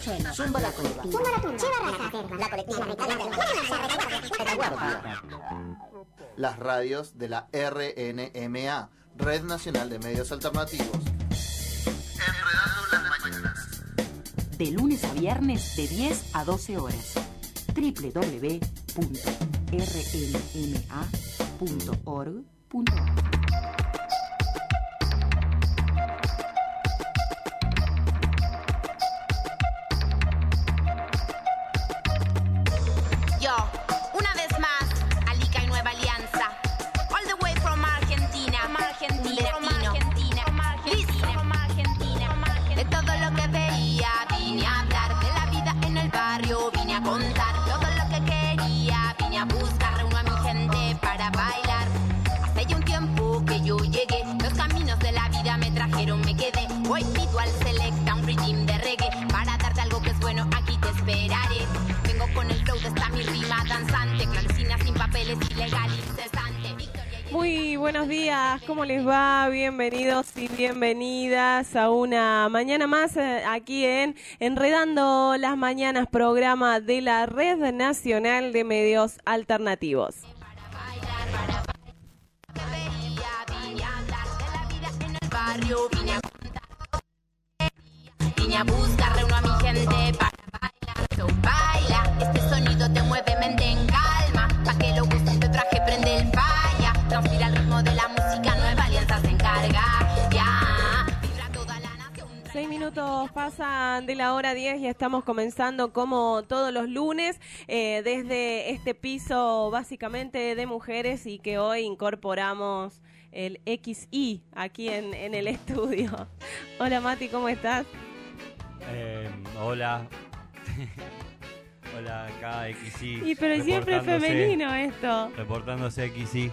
FM, Zumba la Turba, Lleva Raza, La Colectiva, Retaguardia. Las radios de la RNMA, Red Nacional de Medios Alternativos. Enredando las mañanas. De lunes a viernes de 10 a 12 horas. www.rnma.org.ar. Muy buenos días, ¿cómo les va? Bienvenidos y bienvenidas a una mañana más aquí en Enredando las Mañanas, programa de la Red Nacional de Medios Alternativos. Vine a buscar, reúno a mi gente para bailar. So baila, este sonido te mueve mente en calma. Pa' que lo gustes te traje, prende el falla. Transpira el ritmo de la música, Nueva Alianza se encarga. Ya, vibra toda la nación. 6 minutos pasan de la hora 10 y estamos comenzando como todos los lunes desde este piso básicamente de mujeres y que hoy incorporamos el XI aquí en el estudio. Hola Mati, ¿cómo estás? Hola. Hola, acá XI. Y pero siempre es femenino esto. Reportándose XI.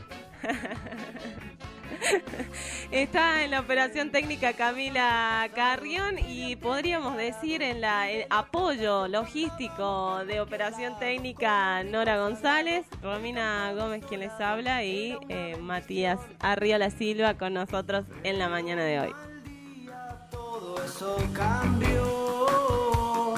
Está en la operación técnica Camila Carrión y podríamos decir el apoyo logístico de operación técnica Nora González, Romina Gómez quien les habla y Matías Arriola Silva con nosotros en la mañana de hoy. Todo eso cambió.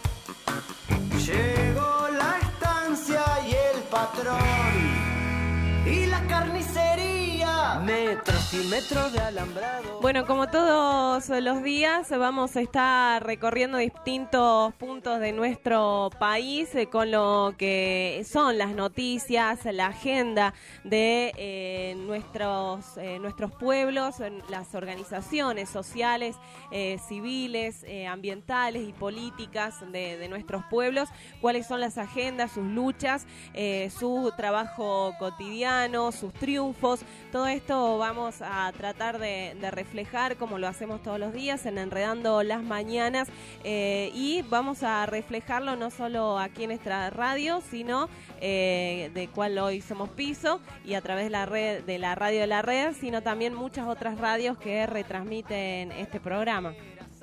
Llegó la estancia y el patrón. Y la carnicería, metros y metros de alambrado. Bueno, como todos los días vamos a estar recorriendo distintos puntos de nuestro país con lo que son las noticias, la agenda de nuestros pueblos, las organizaciones sociales, civiles, ambientales y políticas de nuestros pueblos, cuáles son las agendas, sus luchas, su trabajo cotidiano, sus triunfos. Todo esto vamos a tratar de reflejar como lo hacemos todos los días en Enredando las Mañanas y vamos a reflejarlo no solo aquí en esta radio, sino de cual hoy somos piso y a través de la red de la radio de la red, sino también muchas otras radios que retransmiten este programa.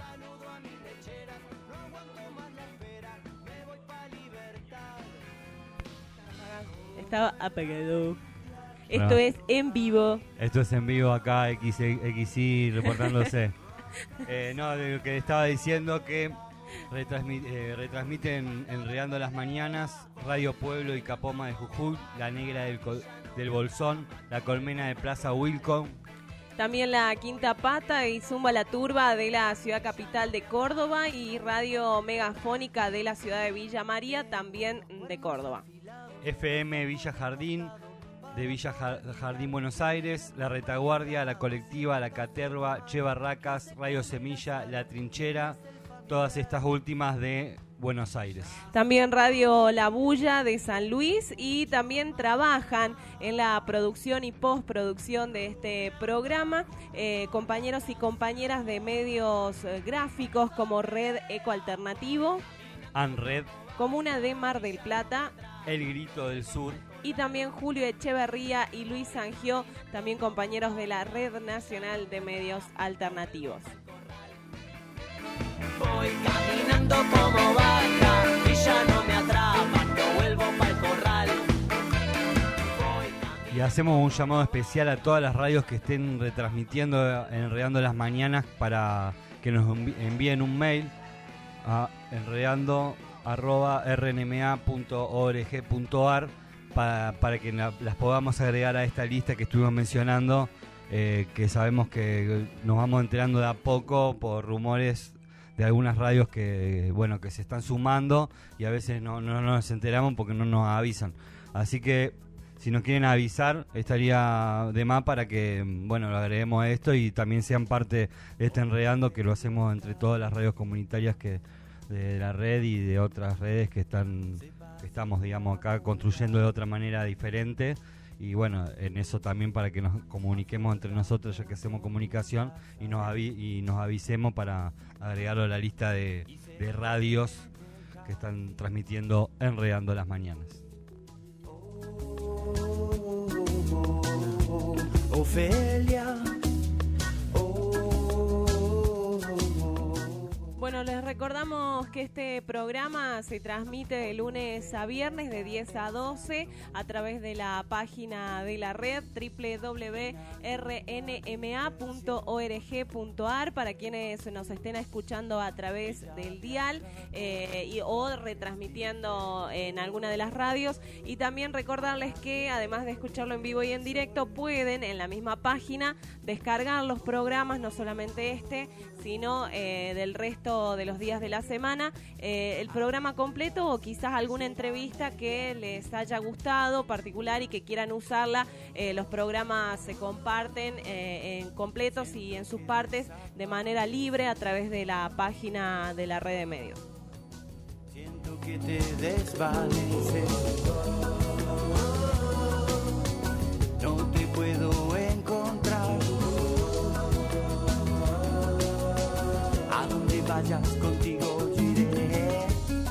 Estaba apagado. Esto es en vivo. Esto es en vivo acá, XI reportándose. No, de lo que estaba diciendo que retransmiten Enredando las Mañanas, Radio Pueblo y Capoma de Jujuy, La Negra del Bolsón, La Colmena de Plaza Wilcon. También la Quinta Pata y Zumba la Turba de la ciudad capital de Córdoba y Radio Megafónica de la ciudad de Villa María, también de Córdoba. FM Villa Jardín, de Villa Jardín, Buenos Aires, La Retaguardia, La Colectiva, La Caterva, Che Barracas, Radio Semilla, La Trinchera, todas estas últimas de Buenos Aires. También Radio La Bulla de San Luis y también trabajan en la producción y postproducción de este programa compañeros y compañeras de medios gráficos como Red Eco Alternativo, ANRED, Comuna de Mar del Plata, El Grito del Sur y también Julio Echeverría y Luis Sangió, también compañeros de la Red Nacional de Medios Alternativos. Voy caminando como vaca y ya no me atrapan, no vuelvo pa'l corral. Y hacemos un llamado especial a todas las radios que estén retransmitiendo Enredando las Mañanas para que nos envíen un mail a enredando@rnma.org.ar para que las podamos agregar a esta lista que estuvimos mencionando, que sabemos que nos vamos enterando de a poco por rumores de algunas radios que se están sumando y a veces no nos enteramos porque no nos avisan. Así que si nos quieren avisar, estaría de más para que lo agreguemos a esto y también sean parte de este Enredando, que lo hacemos entre todas las radios comunitarias de la red y de otras redes que estamos, digamos, acá construyendo de otra manera diferente. Y bueno, en eso también para que nos comuniquemos entre nosotros, ya que hacemos comunicación, y nos avisemos para agregarlo a la lista de radios que están transmitiendo Enredando las mañanas. Ofelia. Bueno, les recordamos que este programa se transmite de lunes a viernes de 10 a 12 a través de la página de la red www.rnma.org.ar para quienes nos estén escuchando a través del dial o retransmitiendo en alguna de las radios. Y también recordarles que además de escucharlo en vivo y en directo, pueden en la misma página descargar los programas, no solamente este, sino del resto de los días de la semana, el programa completo o quizás alguna entrevista que les haya gustado particular y que quieran usarla. Los programas se comparten en completos y en sus partes de manera libre a través de la página de la red de medios. Siento que te desvaneces, no te puedo encontrar. A donde vayas contigo yo iré.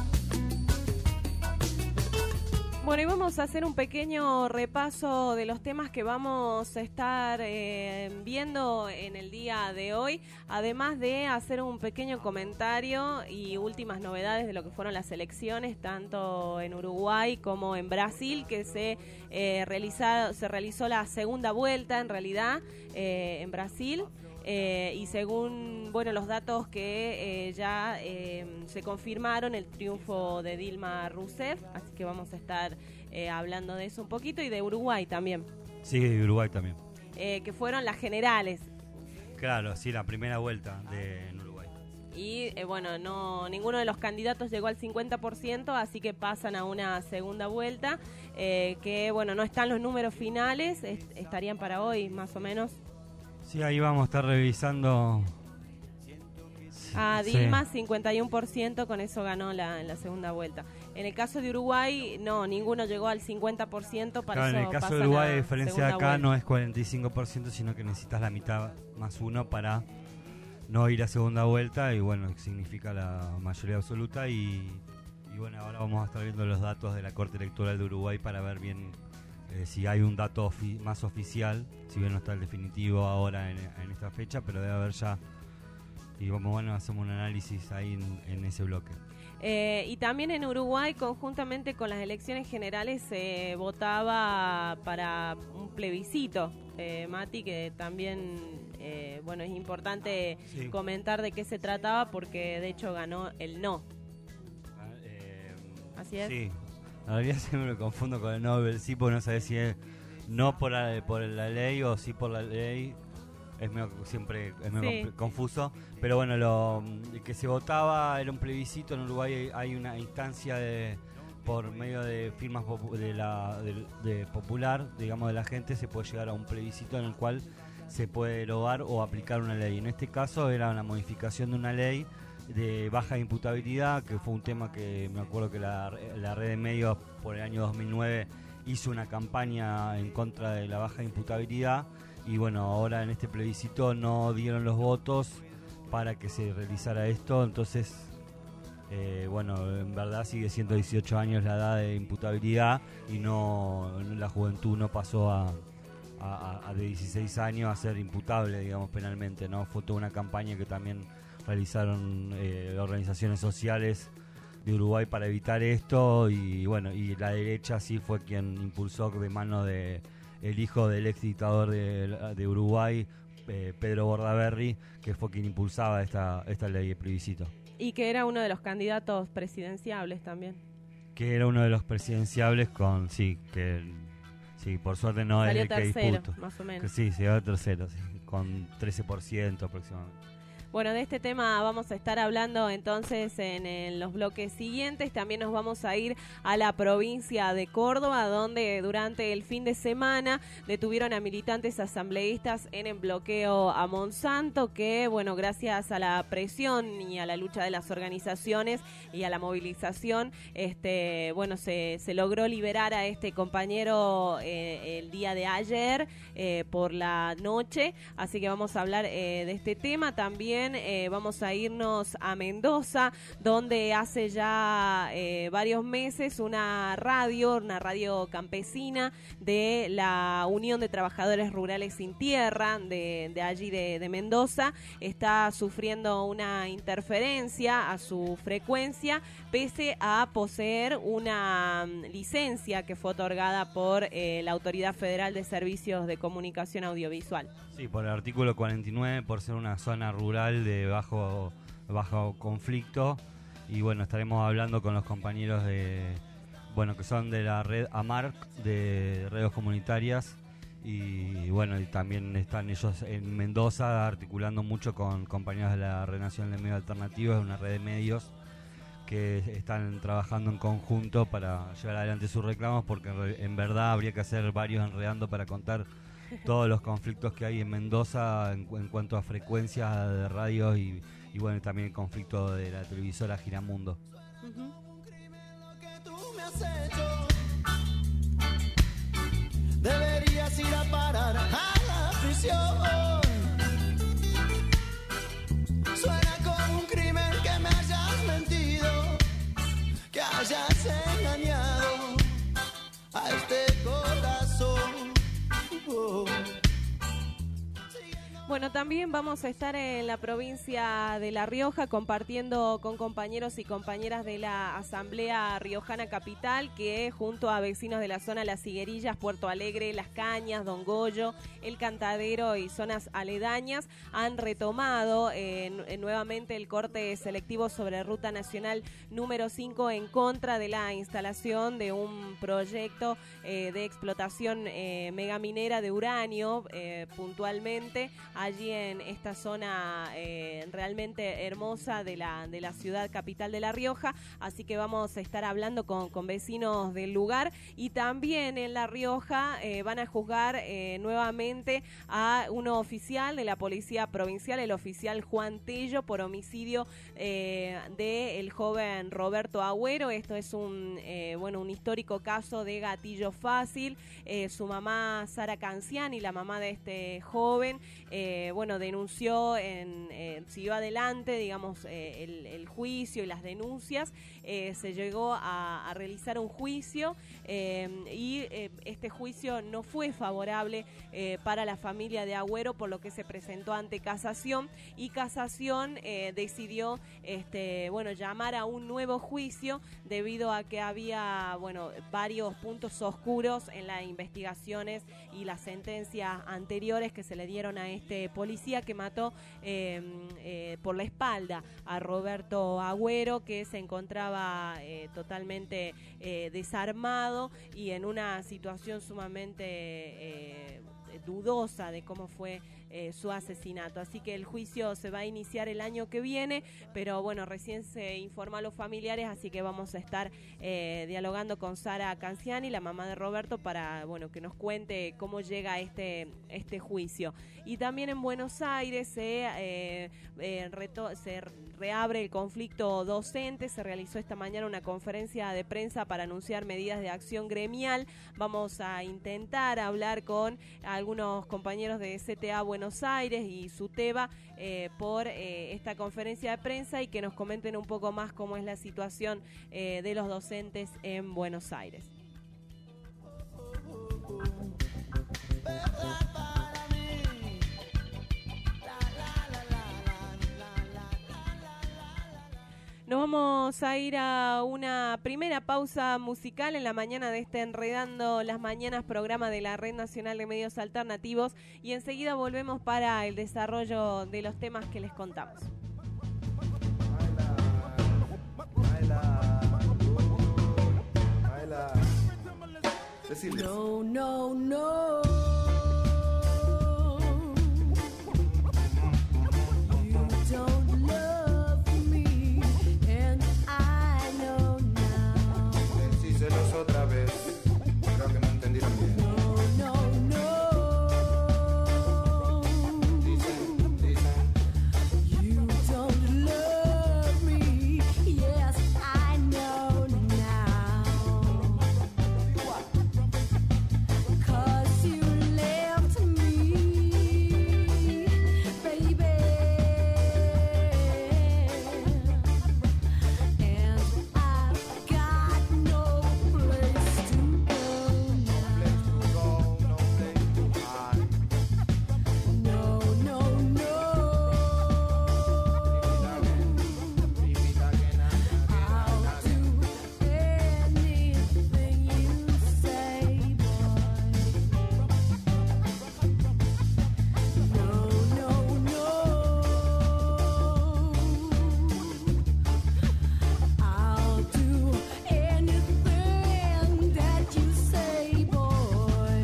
Bueno, y vamos a hacer un pequeño repaso de los temas que vamos a estar viendo en el día de hoy, además de hacer un pequeño comentario y últimas novedades de lo que fueron las elecciones, tanto en Uruguay como en Brasil, que se realizó la segunda vuelta, en realidad, en Brasil. Y según los datos que ya se confirmaron, el triunfo de Dilma Rousseff, así que vamos a estar hablando de eso un poquito, y de Uruguay también. Sí, de Uruguay también. Que fueron las generales. Claro, sí, la primera vuelta en Uruguay. Y ninguno de los candidatos llegó al 50%, así que pasan a una segunda vuelta, que no están los números finales, estarían para hoy más o menos. Sí, ahí vamos a estar revisando. A Dilma, sí. 51%, con eso ganó en la segunda vuelta. En el caso de Uruguay, no, ninguno llegó al 50%. Claro, en el caso de Uruguay, a diferencia de acá, no es 45%, sino que necesitas la mitad más uno para no ir a segunda vuelta. Y significa la mayoría absoluta. Y ahora vamos a estar viendo los datos de la Corte Electoral de Uruguay para ver bien si hay un dato más oficial, si bien no está el definitivo ahora en esta fecha, pero debe haber ya. Y hacemos un análisis ahí en ese bloque. Y también en Uruguay, conjuntamente con las elecciones generales, se votaba para un plebiscito, Mati, que también es importante comentar de qué se trataba, porque de hecho ganó el no. Así es. Sí. La realidad siempre me confundo con el no del sí, porque no sabes si es no por la ley o sí por la ley. Siempre es medio confuso. Pero lo que se votaba era un plebiscito. En Uruguay hay una instancia por medio de firmas de popular, digamos, de la gente, se puede llegar a un plebiscito en el cual se puede derogar o aplicar una ley. En este caso era una modificación de una ley de baja imputabilidad, que fue un tema que me acuerdo que la red de medios por el año 2009 hizo una campaña en contra de la baja imputabilidad, y ahora en este plebiscito no dieron los votos para que se realizara esto. Entonces en verdad sigue siendo 18 años la edad de imputabilidad, y la juventud no pasó a de 16 años a ser imputable, digamos, penalmente, ¿no? Fue toda una campaña que también realizaron organizaciones sociales de Uruguay para evitar esto, y la derecha sí fue quien impulsó de mano de el hijo del ex dictador de Uruguay, Pedro Bordaberry, que fue quien impulsaba esta ley de plebiscito. Y que era uno de los candidatos presidenciables también. Que era uno de los presidenciables con, sí, por suerte no es Salió el que tercero, disputo. más o menos. Que sí, se dio tercero, sí, con 13% aproximadamente. Bueno, de este tema vamos a estar hablando entonces en los bloques siguientes. También nos vamos a ir a la provincia de Córdoba, donde durante el fin de semana detuvieron a militantes asambleístas en el bloqueo a Monsanto, que, bueno, gracias a la presión y a la lucha de las organizaciones y a la movilización, bueno, se logró liberar a este compañero el día de ayer por la noche. Así que vamos a hablar de este tema también. Vamos a irnos a Mendoza, donde hace ya varios meses una radio campesina de la Unión de Trabajadores Rurales Sin Tierra de allí de Mendoza está sufriendo una interferencia a su frecuencia, pese a poseer una licencia que fue otorgada por la Autoridad Federal de Servicios de Comunicación Audiovisual. Sí, por el artículo 49, por ser una zona rural de bajo conflicto. Y bueno, estaremos hablando con los compañeros que son de la red AMARC, de redes comunitarias. Y bueno, y también están ellos en Mendoza articulando mucho con compañeros de la Red Nacional de Medios Alternativos, es una red de medios que están trabajando en conjunto para llevar adelante sus reclamos, porque en verdad habría que hacer varios enredando para contar todos los conflictos que hay en Mendoza en cuanto a frecuencias de radios y bueno, también el conflicto de la televisora Giramundo. Deberías ir a parar a la prisión. Suena como un crimen que me hayas mentido, que hayas engañado a este corazón. Bueno, también vamos a estar en la provincia de La Rioja compartiendo con compañeros y compañeras de la Asamblea Riojana Capital, que junto a vecinos de la zona Las Higuerillas, Puerto Alegre, Las Cañas, Don Goyo, El Cantadero y zonas aledañas han retomado nuevamente el corte selectivo sobre Ruta Nacional número 5 en contra de la instalación de un proyecto de explotación megaminera de uranio, puntualmente allí en esta zona realmente hermosa de la ciudad capital de La Rioja. Así que vamos a estar hablando con vecinos del lugar. Y también en La Rioja van a juzgar nuevamente a un oficial de la Policía Provincial, el oficial Juan Tello, por homicidio del joven Roberto Agüero. Esto es un histórico caso de gatillo fácil. Su mamá, Sara Canciani, la mamá de este joven, denunció, siguió adelante, digamos, el juicio y las denuncias. Se llegó a realizar un juicio y este juicio no fue favorable para la familia de Agüero, por lo que se presentó ante Casación, y Casación decidió llamar a un nuevo juicio debido a que había varios puntos oscuros en las investigaciones y las sentencias anteriores que se le dieron a este policía que mató por la espalda a Roberto Agüero, que se encontraba totalmente desarmado y en una situación sumamente dudosa de cómo fue su asesinato. Así que el juicio se va a iniciar el año que viene, pero bueno, recién se informó a los familiares, así que vamos a estar dialogando con Sara Canciani, la mamá de Roberto, para que nos cuente cómo llega este juicio. Y también en Buenos Aires se reabre el conflicto docente. Se realizó esta mañana una conferencia de prensa para anunciar medidas de acción gremial. Vamos a intentar hablar con algunos compañeros de CTA Buenos Aires y SUTEBA por esta conferencia de prensa y que nos comenten un poco más cómo es la situación de los docentes en Buenos Aires. Nos vamos a ir a una primera pausa musical en la mañana de este Enredando las Mañanas, programa de la Red Nacional de Medios Alternativos, y enseguida volvemos para el desarrollo de los temas que les contamos. Decirles. No, no, no. You don't love me, and I know now. Decíselos otra vez. Creo que no entendieron bien. No, no, no. You don't love me. Yes, I know now. 'Cause you left me, baby. And I've got no place to go now. No, no, no. I'll do anything you say, boy. No, no, no. I'll do anything that you say, boy.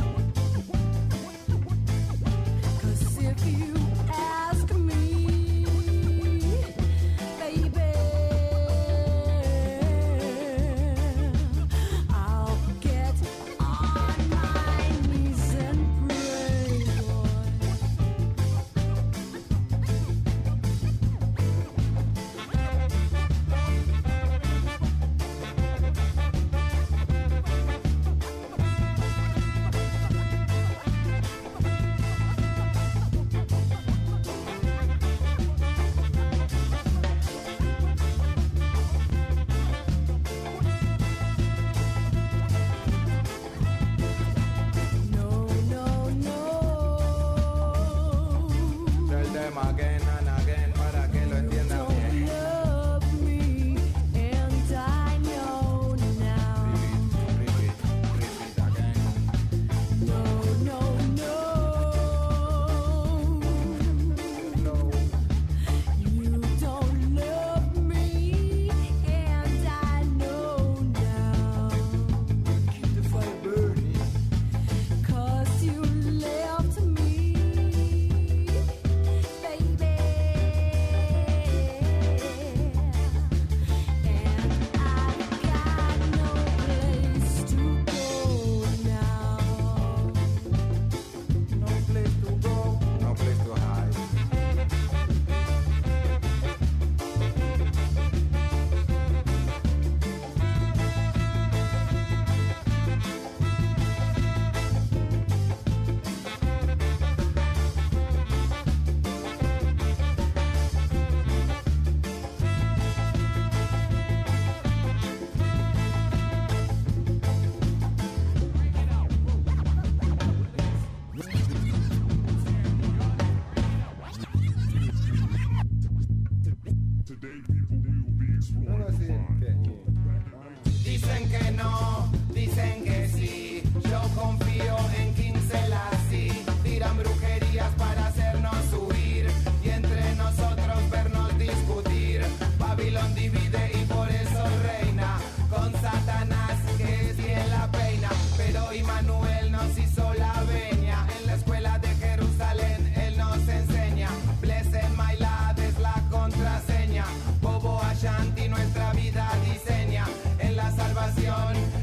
'Cause if you ask me, baby, I'll get on my knees and pray, boy. No, no, no. El tema again and again para que lo entiendan Don't bien. love me, and I know now. Repeat again. No, no, no. You don't love me, and I know now. Keep the fire burning. 'Cause you left me, baby. Shanti nuestra vida diseña en la salvación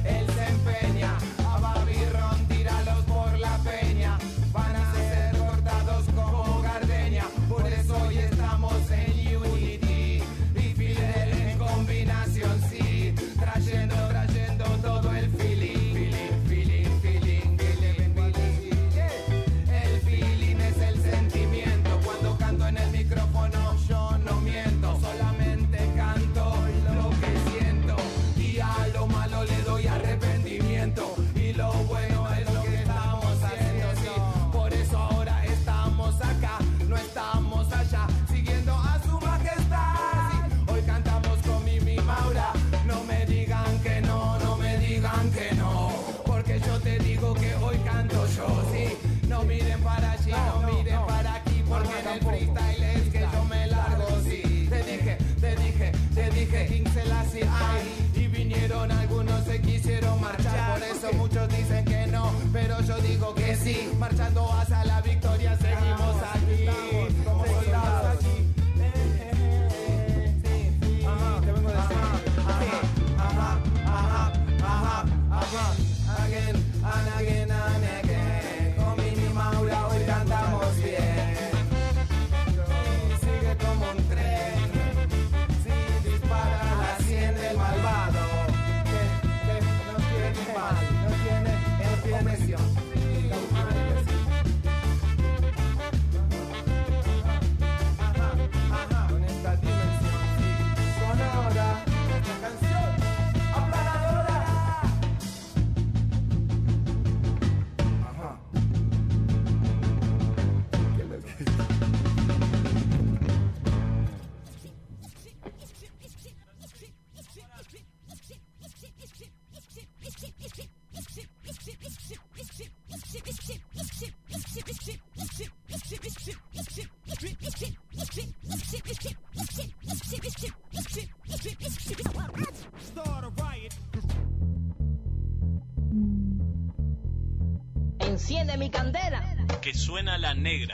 mi candela. Que suena la negra.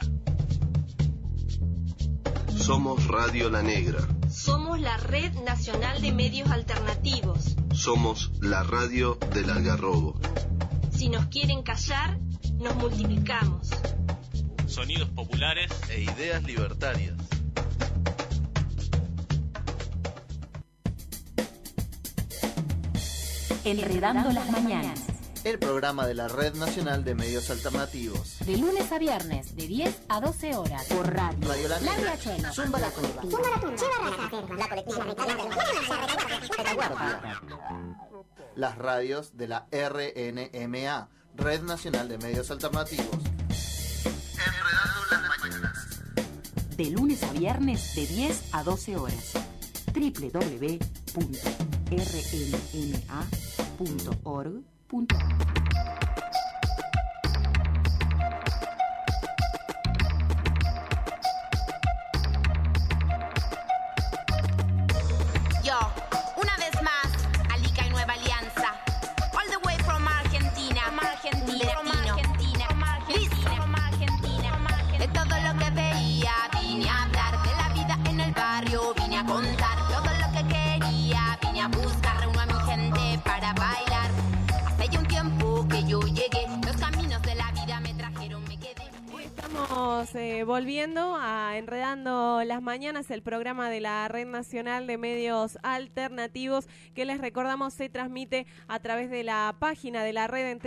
Somos Radio La Negra. Somos la Red Nacional de Medios Alternativos. Somos la radio del Algarrobo. Si nos quieren callar, nos multiplicamos. Sonidos populares e ideas libertarias. Enredando las mañanas. El programa de la Red Nacional de Medios Alternativos. De lunes a viernes, de 10 a 12 horas. Por radio. Radio La Negra. Laura Chelo. Zumba la colectiva. Zumba la tumba. Chiva Raza. La colectiva. Retaguardia. Las radios de la RNMA, Red Nacional de Medios Alternativos. Enredando las mañanas. De lunes a viernes, de 10 a 12 horas. www.rnma.org.ar. Yo, una vez más, Alica y Nueva Alianza. All the way from Argentina. De todo lo que veía, vine a hablar de la vida en el barrio, vine a contar todo lo que quería, vine a buscar, reúno a mi gente para bailar. Hace ya un tiempo que yo llegué, los caminos de la vida me trajeron, me quedé. Estamos volviendo a Enredando las Mañanas, el programa de la Red Nacional de Medios Alternativos, que les recordamos se transmite a través de la página de la red en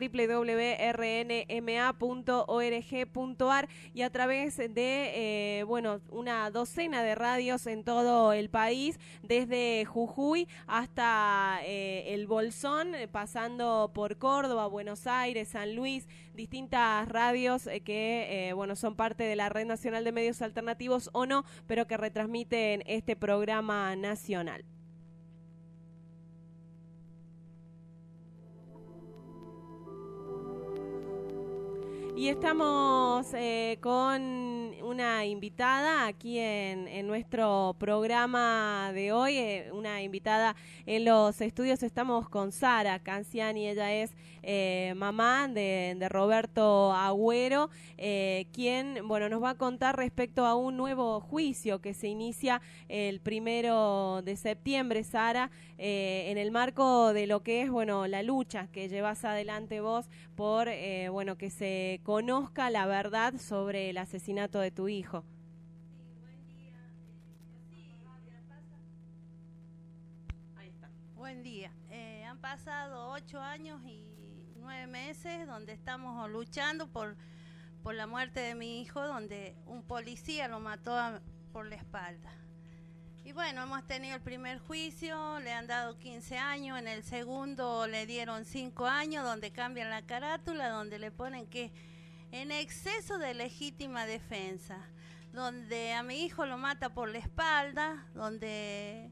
www.rnma.org.ar y a través de una docena de radios en todo el país, desde Jujuy hasta el Bolsón, pasando por Córdoba, Buenos Aires, San Luis, distintas radios que son parte de la Red Nacional de Medios Alternativos o no, pero que retransmiten este programa nacional. Y estamos con una invitada aquí en nuestro programa de hoy, una invitada en los estudios. Estamos con Sara Canciani, ella es mamá de Roberto Agüero, quien nos va a contar respecto a un nuevo juicio que se inicia el 1 de septiembre, Sara, en el marco de lo que es la lucha que llevas adelante vos por que se conozca la verdad sobre el asesinato de tu hijo. Buen día. Han pasado 8 años y 9 meses donde estamos luchando por la muerte de mi hijo, donde un policía lo mató por la espalda. Y hemos tenido el primer juicio, le han dado 15 años, en el segundo le dieron 5 años, donde cambian la carátula, donde le ponen que en exceso de legítima defensa, donde a mi hijo lo mata por la espalda, donde,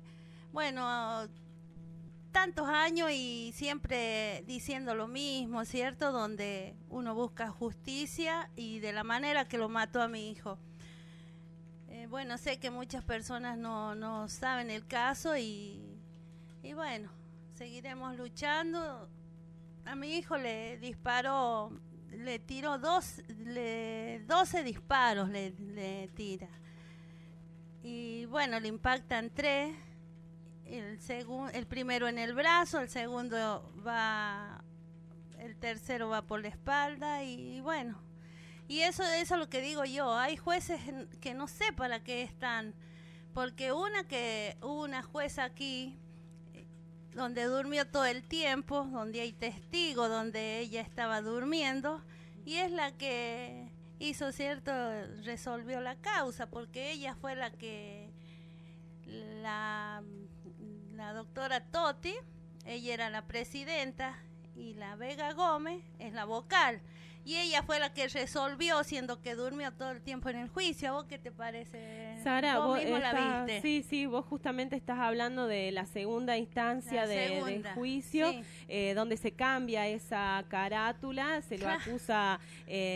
tantos años y siempre diciendo lo mismo, ¿cierto? Donde uno busca justicia y de la manera que lo mató a mi hijo. Sé que muchas personas no saben el caso y seguiremos luchando. A mi hijo le disparó, le tiró 12 disparos, le tira. Y le impactan 3. El primero en el brazo, el tercero va por la espalda y y eso es lo que digo yo. Hay jueces que no sé para qué están, porque hubo una jueza aquí donde durmió todo el tiempo, donde hay testigos, donde ella estaba durmiendo, y es la que hizo, ¿cierto?, resolvió la causa, porque ella fue la que la doctora Totti, ella era la presidenta y la Vega Gómez es la vocal. Y ella fue la que resolvió, siendo que durmió todo el tiempo en el juicio. ¿A vos qué te parece? Sara, vos mismo la viste. Sí, vos justamente estás hablando de la segunda instancia del juicio, sí. Donde se cambia esa carátula, se lo acusa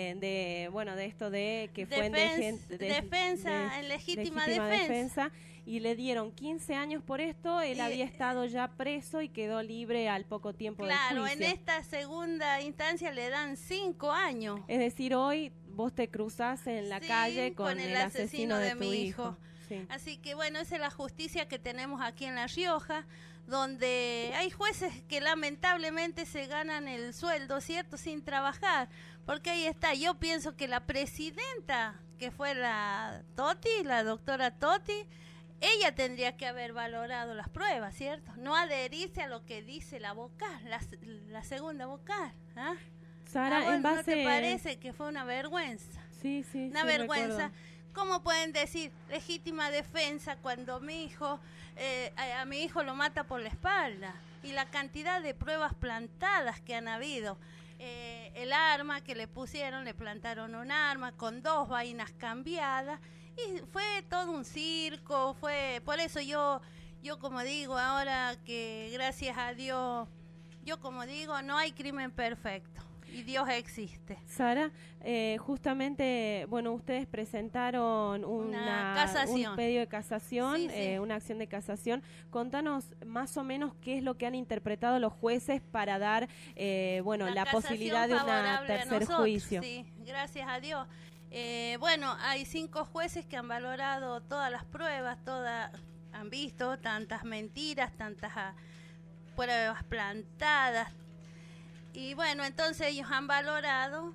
de esto de que fue defensa en legítima defensa. y le dieron 15 años por esto. Él había estado ya preso y quedó libre al poco tiempo del Claro, juicio. en esta segunda instancia le dan 5 años. Es decir, hoy vos te cruzás en la Sí, calle con el asesino de tu mi hijo. Sí. Así que bueno, esa es la justicia que tenemos aquí en La Rioja, donde hay jueces que lamentablemente se ganan el sueldo, ¿cierto?, sin trabajar. Porque ahí está, yo pienso que la presidenta, que fue la Totti, la doctora Totti, ella tendría que haber valorado las pruebas, ¿cierto? No adherirse a lo que dice la vocal, la segunda vocal. ¿Ah? Sara, ¿A vos en no base... te parece que fue una vergüenza? Sí, sí, Una sí, vergüenza. recuerdo. ¿Cómo pueden decir legítima defensa cuando mi hijo, a mi hijo lo mata por la espalda? Y la cantidad de pruebas plantadas que han habido. El arma que le pusieron, le plantaron un arma con 2 vainas cambiadas. Y fue todo un circo, por eso yo como digo ahora que gracias a Dios, yo como digo, no hay crimen perfecto. Y Dios existe. Sara, justamente, bueno, ustedes presentaron un pedido de casación, Sí, sí. una acción de casación. Contanos más o menos qué es lo que han interpretado los jueces para dar, bueno, la casación posibilidad de un favorable a tercer nosotros, juicio. Sí, gracias a Dios. Bueno, hay 5 jueces que han valorado todas las pruebas, han visto tantas mentiras, tantas pruebas plantadas. Y bueno, entonces ellos han valorado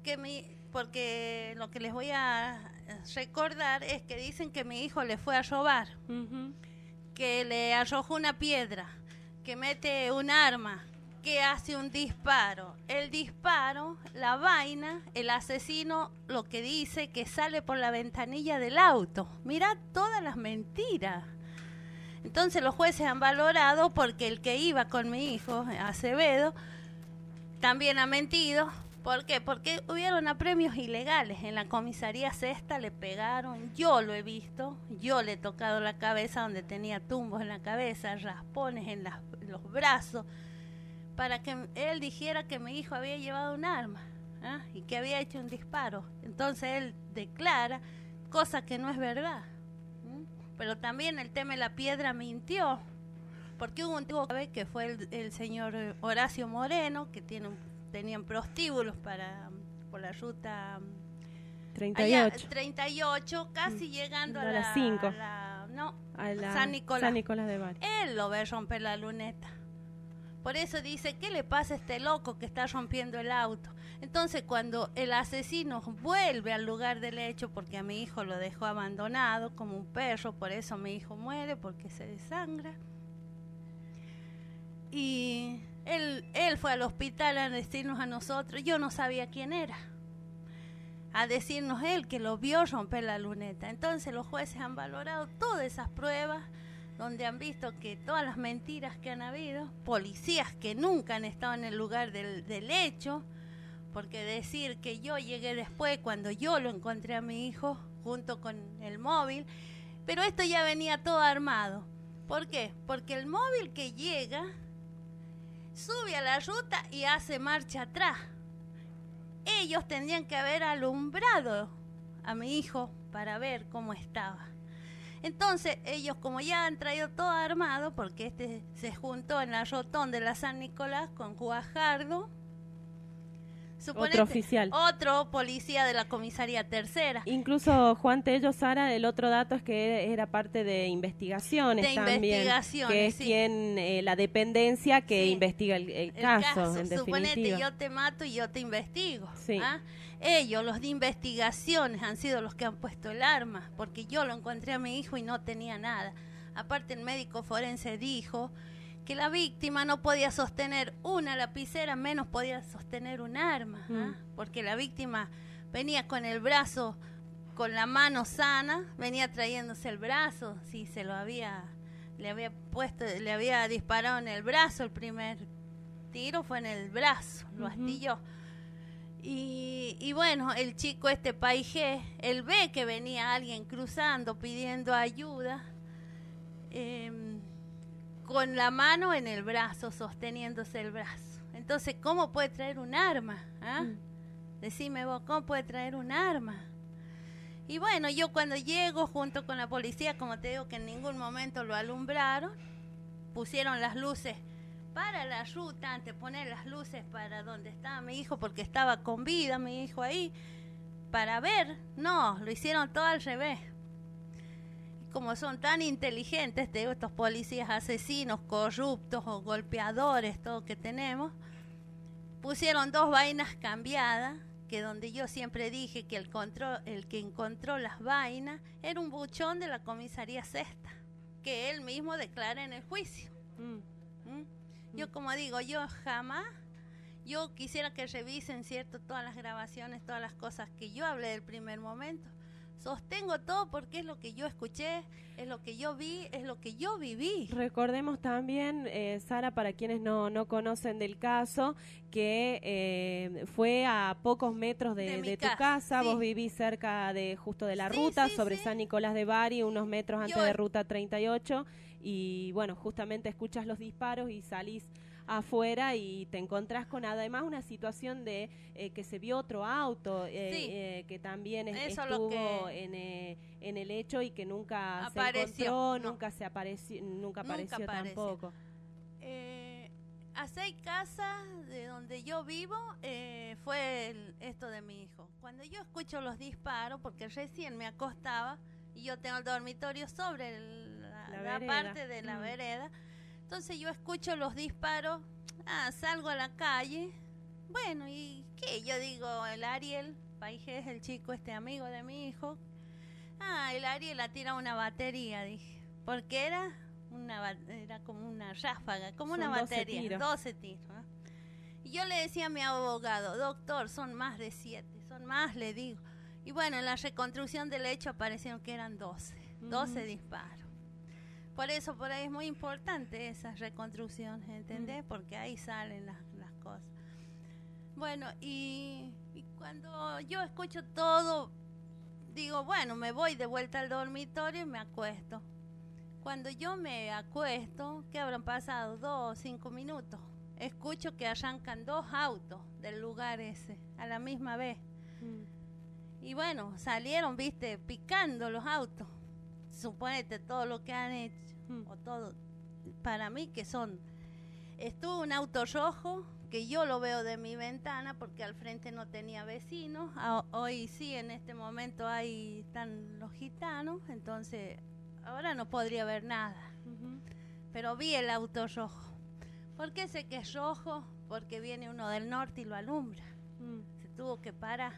porque lo que les voy a recordar es que dicen que mi hijo le fue a robar, que le arrojó una piedra, que mete un arma, que hace un disparo. El disparo, la vaina, el asesino lo que dice que sale por la ventanilla del auto. Mirá todas las mentiras. Entonces los jueces han valorado porque el que iba con mi hijo, Acevedo, también ha mentido. ¿Por qué? Porque hubieron apremios ilegales. En la comisaría Sexta le pegaron, yo lo he visto, yo le he tocado la cabeza donde tenía tumbos en la cabeza, raspones en los brazos, para que él dijera que mi hijo había llevado un arma, ¿ah? Y que había hecho un disparo. Entonces él declara, cosa que no es verdad. Pero también el tema de la piedra mintió, porque hubo un tipo que fue el señor Horacio Moreno, que tenían prostíbulos por la ruta 38, casi llegando a las 5. San Nicolás. San Nicolás de Bari. Él lo ve romper la luneta. Por eso dice, ¿qué le pasa a este loco que está rompiendo el auto? Entonces cuando el asesino vuelve al lugar del hecho, porque a mi hijo lo dejó abandonado como un perro, por eso mi hijo muere, porque se desangra. Y él fue al hospital a decirnos a nosotros, yo no sabía quién era, a decirnos él que lo vio romper la luneta. Entonces los jueces han valorado todas esas pruebas, donde han visto que todas las mentiras que han habido, policías que nunca han estado en el lugar del hecho, porque decir que yo llegué después cuando yo lo encontré a mi hijo junto con el móvil, pero esto ya venía todo armado. ¿Por qué? Porque el móvil que llega sube a la ruta y hace marcha atrás. Ellos tendrían que haber alumbrado a mi hijo para ver cómo estaba. Entonces ellos, como ya han traído todo armado, porque este se juntó en la rotonda de la San Nicolás con Guajardo, otro oficial, otro policía de la comisaría tercera. Incluso Juan Tello, Sara, el otro dato es que era parte de investigaciones también, que es sí. quien la dependencia que investiga el caso, en Suponete, definitiva. yo te mato y yo te investigo. Sí. ¿Ah? Ellos, los de investigaciones, han sido los que han puesto el arma, porque yo lo encontré a mi hijo y no tenía nada. Aparte, el médico forense dijo que la víctima no podía sostener una lapicera, menos podía sostener un arma, porque la víctima venía con el brazo, con la mano sana, venía trayéndose el brazo, si se lo le había disparado en el brazo, el primer tiro fue en el brazo, lo astilló. Y bueno, el chico Paigé, él ve que venía alguien cruzando pidiendo ayuda, con la mano en el brazo, sosteniéndose el brazo. Entonces, ¿cómo puede traer un arma? Decime vos, ¿cómo puede traer un arma? Y bueno, yo cuando llego junto con la policía, como te digo que en ningún momento lo alumbraron, pusieron las luces para la ruta, antes de poner las luces para donde estaba mi hijo, porque estaba con vida mi hijo ahí, para ver, no, lo hicieron todo al revés. Y como son tan inteligentes, te digo, estos policías asesinos, corruptos o golpeadores, todo que tenemos, pusieron 2 vainas cambiadas, que donde yo siempre dije que el que encontró las vainas era un buchón de la comisaría Sexta, que él mismo declara en el juicio. Yo como digo, yo jamás, yo quisiera que revisen, ¿cierto?, todas las grabaciones, todas las cosas que yo hablé del primer momento. Sostengo todo porque es lo que yo escuché, es lo que yo vi, es lo que yo viví. Recordemos también, Sara, para quienes no conocen del caso, que fue a pocos metros de tu casa. Sí. Vos vivís cerca de justo de la Sí, ruta, sí, sobre sí. San Nicolás de Bari, unos metros antes Yo- de ruta 38, y bueno, justamente escuchas los disparos y salís afuera y te encontrás con además una situación de que se vio otro auto que también Eso es lo estuvo que en el hecho y que nunca se apareció, encontró, no. nunca apareció apareció. tampoco. A 6 casas de donde yo vivo fue esto de mi hijo. Cuando yo escucho los disparos, porque recién me acostaba y yo tengo el dormitorio sobre la vereda. parte de la vereda, entonces yo escucho los disparos, salgo a la calle, bueno, ¿y qué? Yo digo, el Ariel Paige es el chico, amigo de mi hijo, el Ariel ha tirado una batería, dije, porque era como una ráfaga, como Son una 12 batería, tiros. 12 tiros. Y yo le decía a mi abogado, doctor, son más de 7, son más, le digo. Y bueno, en la reconstrucción del hecho aparecieron que eran 12 disparos. Por eso, por ahí es muy importante esa reconstrucción, ¿entendés? Porque ahí salen las cosas. Bueno, y cuando yo escucho todo, digo, bueno, me voy de vuelta al dormitorio y me acuesto. Cuando yo me acuesto, ¿qué habrán pasado? 2 o 5 minutos. Escucho que arrancan 2 autos del lugar ese, a la misma vez. Y bueno, salieron, viste, picando los autos. Suponete todo lo que han hecho, o todo, para mí que son. Estuvo un auto rojo, que yo lo veo de mi ventana, porque al frente no tenía vecinos. Hoy sí, en este momento están los gitanos, entonces ahora no podría ver nada. Pero vi el auto rojo. ¿Por qué sé que es rojo? Porque viene uno del norte y lo alumbra. Se tuvo que parar.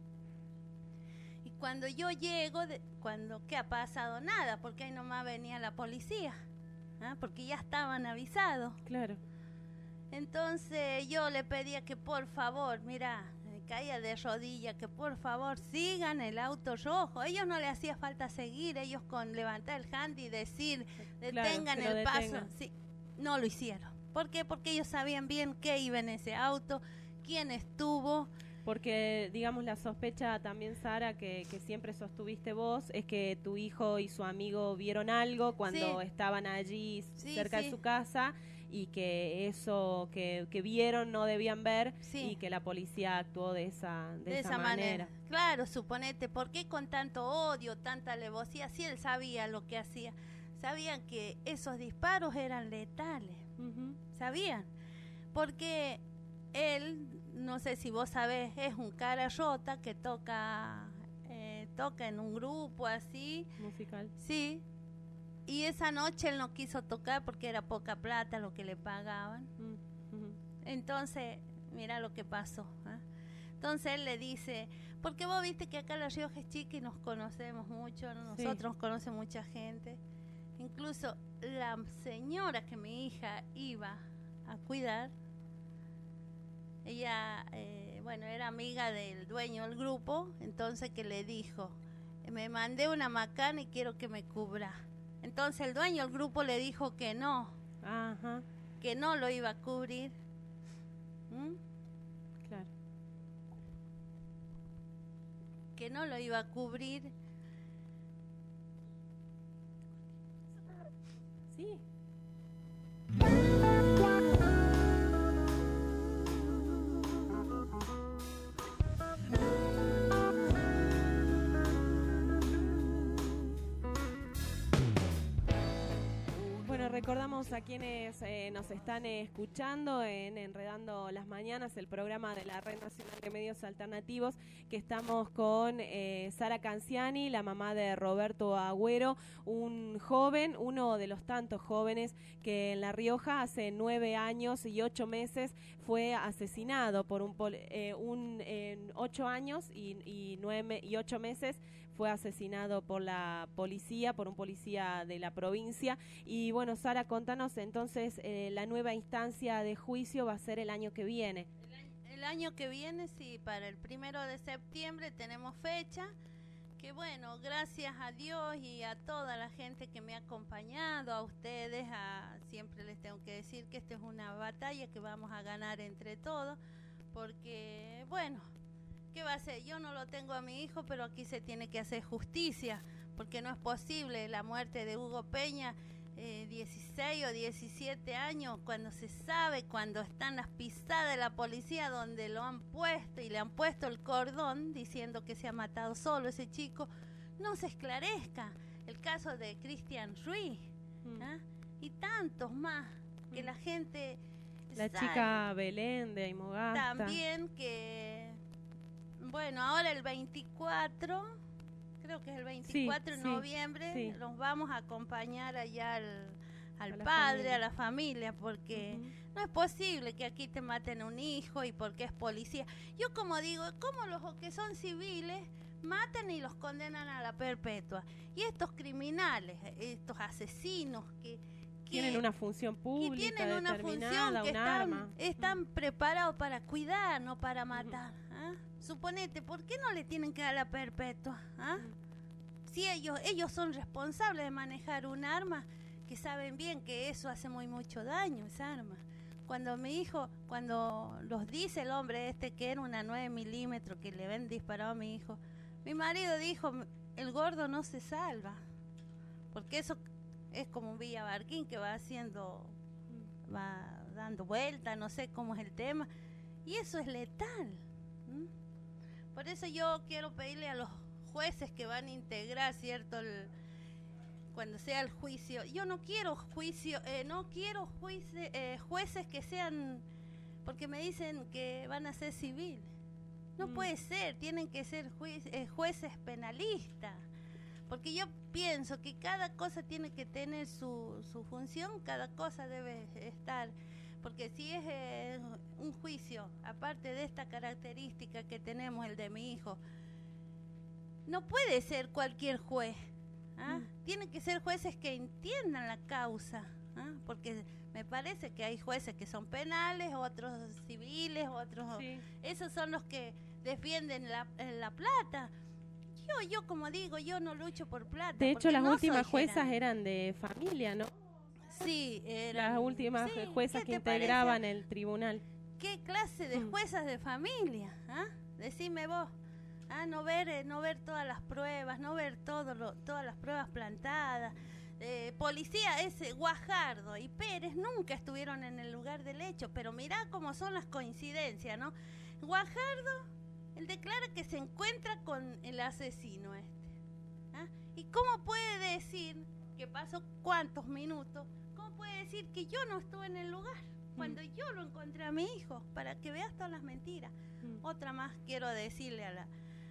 Y cuando yo llego, ¿qué ha pasado? Nada, porque ahí nomás venía la policía, porque ya estaban avisados. Claro. Entonces yo le pedía que por favor, mira, caía de rodillas, que por favor sigan el auto rojo. Ellos no le hacía falta seguir, ellos con levantar el hand y decir, detengan que lo el paso. detengan. Sí, no lo hicieron. ¿Por qué? Porque ellos sabían bien qué iba en ese auto, quién estuvo. Porque, digamos, la sospecha también, Sara, que siempre sostuviste vos, es que tu hijo y su amigo vieron algo cuando estaban allí cerca de su casa y que eso que vieron no debían ver y que la policía actuó de esa manera. Claro, suponete, ¿por qué con tanto odio, tanta alevosía? Si él sabía lo que hacía, sabían que esos disparos eran letales, sabían, porque él, no sé si vos sabés, es un cara rota que toca en un grupo así. Musical. Sí. Y esa noche él no quiso tocar porque era poca plata lo que le pagaban. Entonces, mira lo que pasó. Entonces él le dice, porque vos viste que acá La Rioja es chica y nos conocemos mucho, ¿no? Nosotros nos conoce mucha gente. Incluso la señora que mi hija iba a cuidar, ella, era amiga del dueño del grupo, entonces que le dijo, me mandé una macana y quiero que me cubra. Entonces el dueño del grupo le dijo que no, que no lo iba a cubrir. Claro. Que no lo iba a cubrir. Sí. recordamos a quienes nos están escuchando en Enredando las Mañanas, el programa de la Red Nacional de Medios Alternativos, que estamos con Sara Canciani, la mamá de Roberto Agüero, un joven, uno de los tantos jóvenes que en La Rioja hace 9 años y 8 meses fue asesinado por en 8 años y 8 meses fue asesinado por la policía, por un policía de la provincia. Y bueno, Sara, contanos entonces, la nueva instancia de juicio va a ser el año que viene. El año que viene, sí, para el 1 de septiembre tenemos fecha. Que bueno, gracias a Dios y a toda la gente que me ha acompañado, a ustedes, siempre les tengo que decir que esta es una batalla que vamos a ganar entre todos, porque bueno, ¿qué va a hacer? Yo no lo tengo a mi hijo, pero aquí se tiene que hacer justicia, porque no es posible la muerte de Hugo Peña, 16 o 17 años, cuando se sabe, cuando están las pisadas de la policía donde lo han puesto y le han puesto el cordón diciendo que se ha matado solo ese chico, no se esclarezca. El caso de Cristian Ruiz, y tantos más, que la gente... La sabe. chica Belén de Aymogasta. También que, bueno, ahora el 24, creo que es el 24 de noviembre, nos vamos a acompañar allá al padre, a la familia, porque no es posible que aquí te maten un hijo y porque es policía. Yo como digo, como los que son civiles matan y los condenan a la perpetua, y estos criminales, estos asesinos que tienen una función pública, tienen una función que están preparados para cuidar, no para matar. Suponete, ¿por qué no le tienen que dar la perpetua? Si ellos son responsables de manejar un arma, que saben bien que eso hace mucho daño, esa arma. Cuando mi hijo, cuando los dice el hombre este que era una 9 milímetros que le ven disparado a mi hijo, mi marido dijo, el gordo no se salva, porque eso es como un Villa Barquín que va dando vuelta, no sé cómo es el tema, y eso es letal. Por eso yo quiero pedirle a los jueces que van a integrar, ¿cierto?, cuando sea el juicio. Yo no quiero juicio, jueces que sean, porque me dicen que van a ser civiles. No puede ser, tienen que ser jueces penalistas. Porque yo pienso que cada cosa tiene que tener su función, cada cosa debe estar. Porque si es un juicio, aparte de esta característica que tenemos, el de mi hijo, no puede ser cualquier juez. Tienen que ser jueces que entiendan la causa. Porque me parece que hay jueces que son penales, otros civiles, otros... Esos son los que defienden la plata. Yo como digo, yo no lucho por plata. De hecho, las últimas juezas eran de familia, ¿no? Sí, las últimas juezas que integraban el tribunal. ¿Qué clase de juezas de familia? Decime vos. No ver todas las pruebas, no ver todas las pruebas plantadas. Policía ese Guajardo y Pérez nunca estuvieron en el lugar del hecho, pero mirá cómo son las coincidencias, ¿no? Guajardo, él declara que se encuentra con el asesino este. ¿Y cómo puede decir que pasó cuántos minutos? ¿Cómo puede decir que yo no estuve en el lugar cuando yo lo encontré a mi hijo? Para que veas todas las mentiras. Otra más quiero decirle a la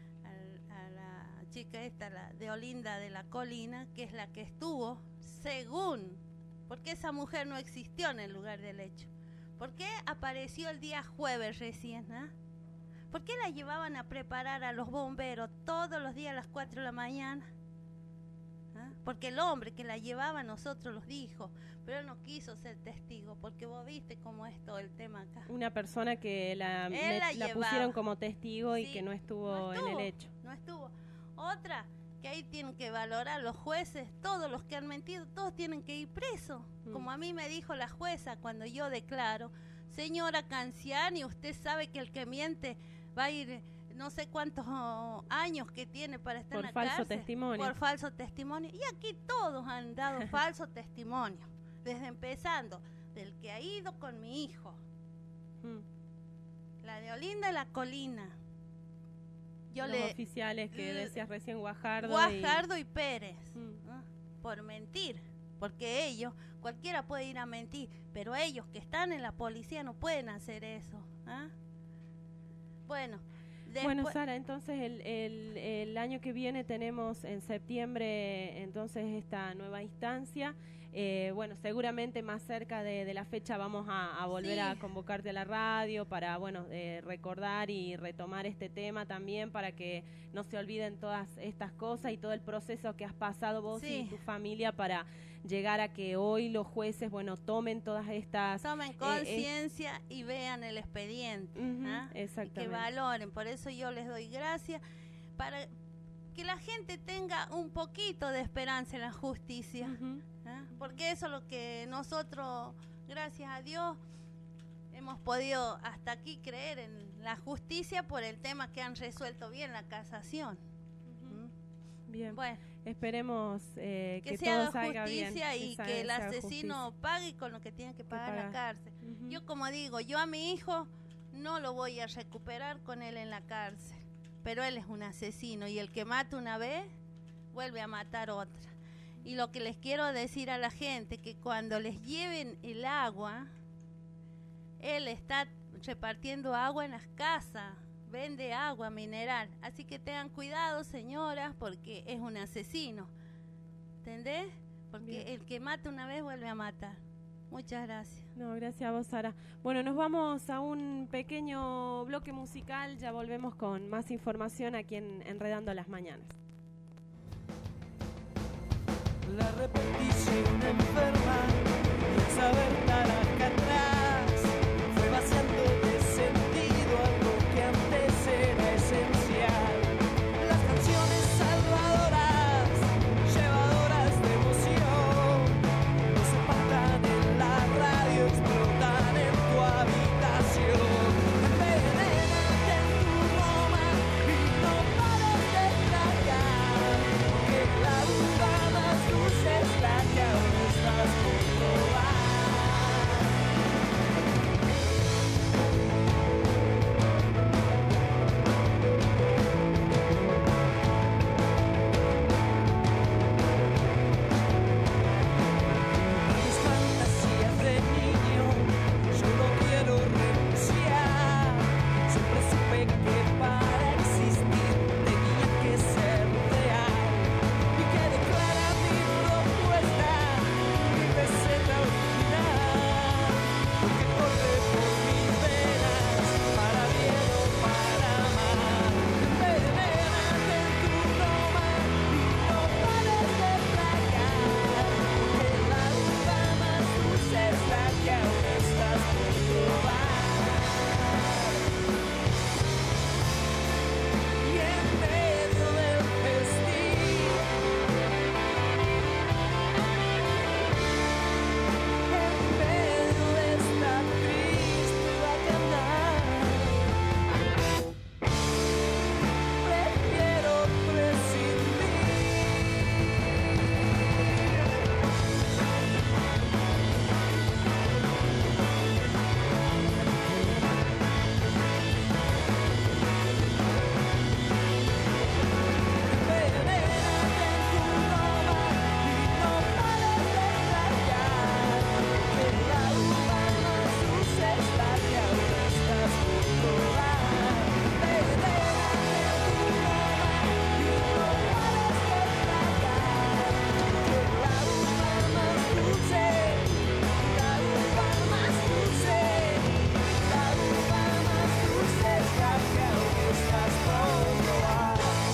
chica esta, la de Olinda de la Colina, que es la que estuvo, según, porque esa mujer no existió en el lugar del hecho. ¿Por qué apareció el día jueves recién? ¿Por qué la llevaban a preparar a los bomberos todos los días a las 4 de la mañana? Porque el hombre que la llevaba a nosotros los dijo, pero él no quiso ser testigo, porque vos viste cómo es todo el tema acá. Una persona que la pusieron como testigo y que no estuvo en el hecho. No estuvo. Otra, que ahí tienen que valorar los jueces, todos los que han mentido, todos tienen que ir presos. Como a mí me dijo la jueza cuando yo declaro, señora Canciani, usted sabe que el que miente va a ir no sé cuántos años que tiene para estar en la cárcel. Por falso testimonio. Y aquí todos han dado falso testimonio, desde empezando, del que ha ido con mi hijo. La de Olinda de la Colina. Los oficiales que decías recién, Guajardo y Pérez, por mentir, porque ellos, cualquiera puede ir a mentir, pero ellos que están en la policía no pueden hacer eso. ¿Ah? Bueno, Bueno, Sara, entonces el año que viene tenemos en septiembre entonces esta nueva instancia. Bueno, seguramente más cerca de la fecha vamos a volver a convocarte a la radio para, bueno, recordar y retomar este tema también para que no se olviden todas estas cosas y todo el proceso que has pasado vos y tu familia para llegar a que hoy los jueces, bueno, tomen todas estas... Tomen conciencia y vean el expediente. Exactamente. Y que valoren. Por eso yo les doy gracias para que la gente tenga un poquito de esperanza en la justicia. Porque eso es lo que nosotros, gracias a Dios, hemos podido hasta aquí creer en la justicia por el tema que han resuelto bien la casación. Bien, bueno, esperemos que sea todo salga bien. Justicia y que el asesino pague con lo que tiene que pagar en la cárcel. Yo, como digo, yo a mi hijo no lo voy a recuperar con él en la cárcel, pero él es un asesino y el que mata una vez vuelve a matar otra. Y lo que les quiero decir a la gente, que cuando les lleven el agua, él está repartiendo agua en las casas, vende agua mineral. Así que tengan cuidado, señoras, porque es un asesino. ¿Entendés? Porque el que mata una vez vuelve a matar. Muchas gracias. No, gracias a vos, Sara. Bueno, nos vamos a un pequeño bloque musical, ya volvemos con más información aquí en Enredando las Mañanas. La repetición enferma, el saber dar acá atrás, fue vaciando de sentido algo que antes era esencial. Las canciones salvadoras, llevadoras de emoción, no se pactan en la radio, explotan en tu habitación. Envenenate en tu Roma y no pares de tragar, que la uva más dulce es la que ahora estás por probar. Mis fantasías de niño, yo no quiero renunciar. Siempre supe que para existir tenía que ser real. Y que declara mi propuesta, mi receta original. Lo que corre por mis venas, para bien o para mal. Envenenate en tu Roma y no pares de tragar, porque la uva más dulce es la que ahora estás por probar. Y en medio del festín, en medio de esta triste bacanal, prefiero prescindir. Envenenate en tu Roma y no pares de tragar, que la uva más dulce es la que ahora estás por probar. Envenenate en tu Roma y no pares de tragar, que la uva más dulce, la uva más dulce, la uva más dulce es la que ahora estás por probar.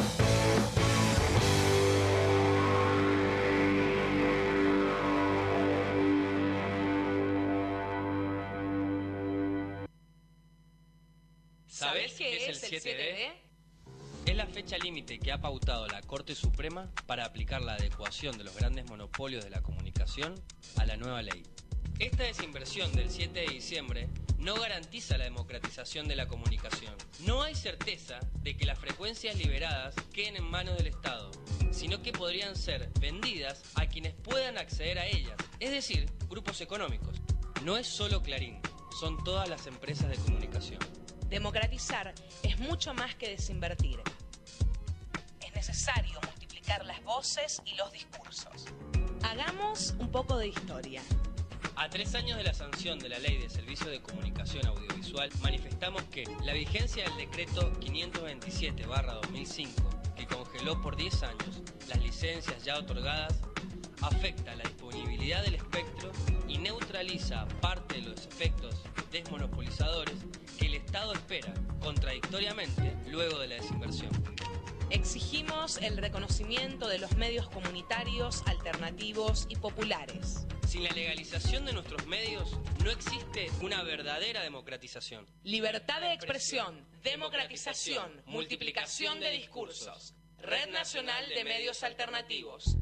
¿Sabés qué es el 7D? Es la fecha límite que ha pautado la Corte Suprema para aplicar la adecuación de los grandes monopolios de la comunicación a la nueva ley. Esta desinversión del 7 de diciembre no garantiza la democratización de la comunicación. No hay certeza de que las frecuencias liberadas queden en manos del Estado, sino que podrían ser vendidas a quienes puedan acceder a ellas, es decir, grupos económicos. No es solo Clarín, son todas las empresas de comunicación. Democratizar es mucho más que desinvertir. Es necesario multiplicar las voces y los discursos. Hagamos un poco de historia. A 3 años de la sanción de la Ley de Servicios de Comunicación Audiovisual, manifestamos que la vigencia del decreto 527/2005, que congeló por 10 años las licencias ya otorgadas, afecta la disponibilidad del espectro y neutraliza parte de los efectos desmonopolizadores que el Estado espera, contradictoriamente, luego de la desinversión. Exigimos el reconocimiento de los medios comunitarios, alternativos y populares. Sin la legalización de nuestros medios, no existe una verdadera democratización. Libertad de expresión, democratización, multiplicación de discursos. Red Nacional de Medios Alternativos.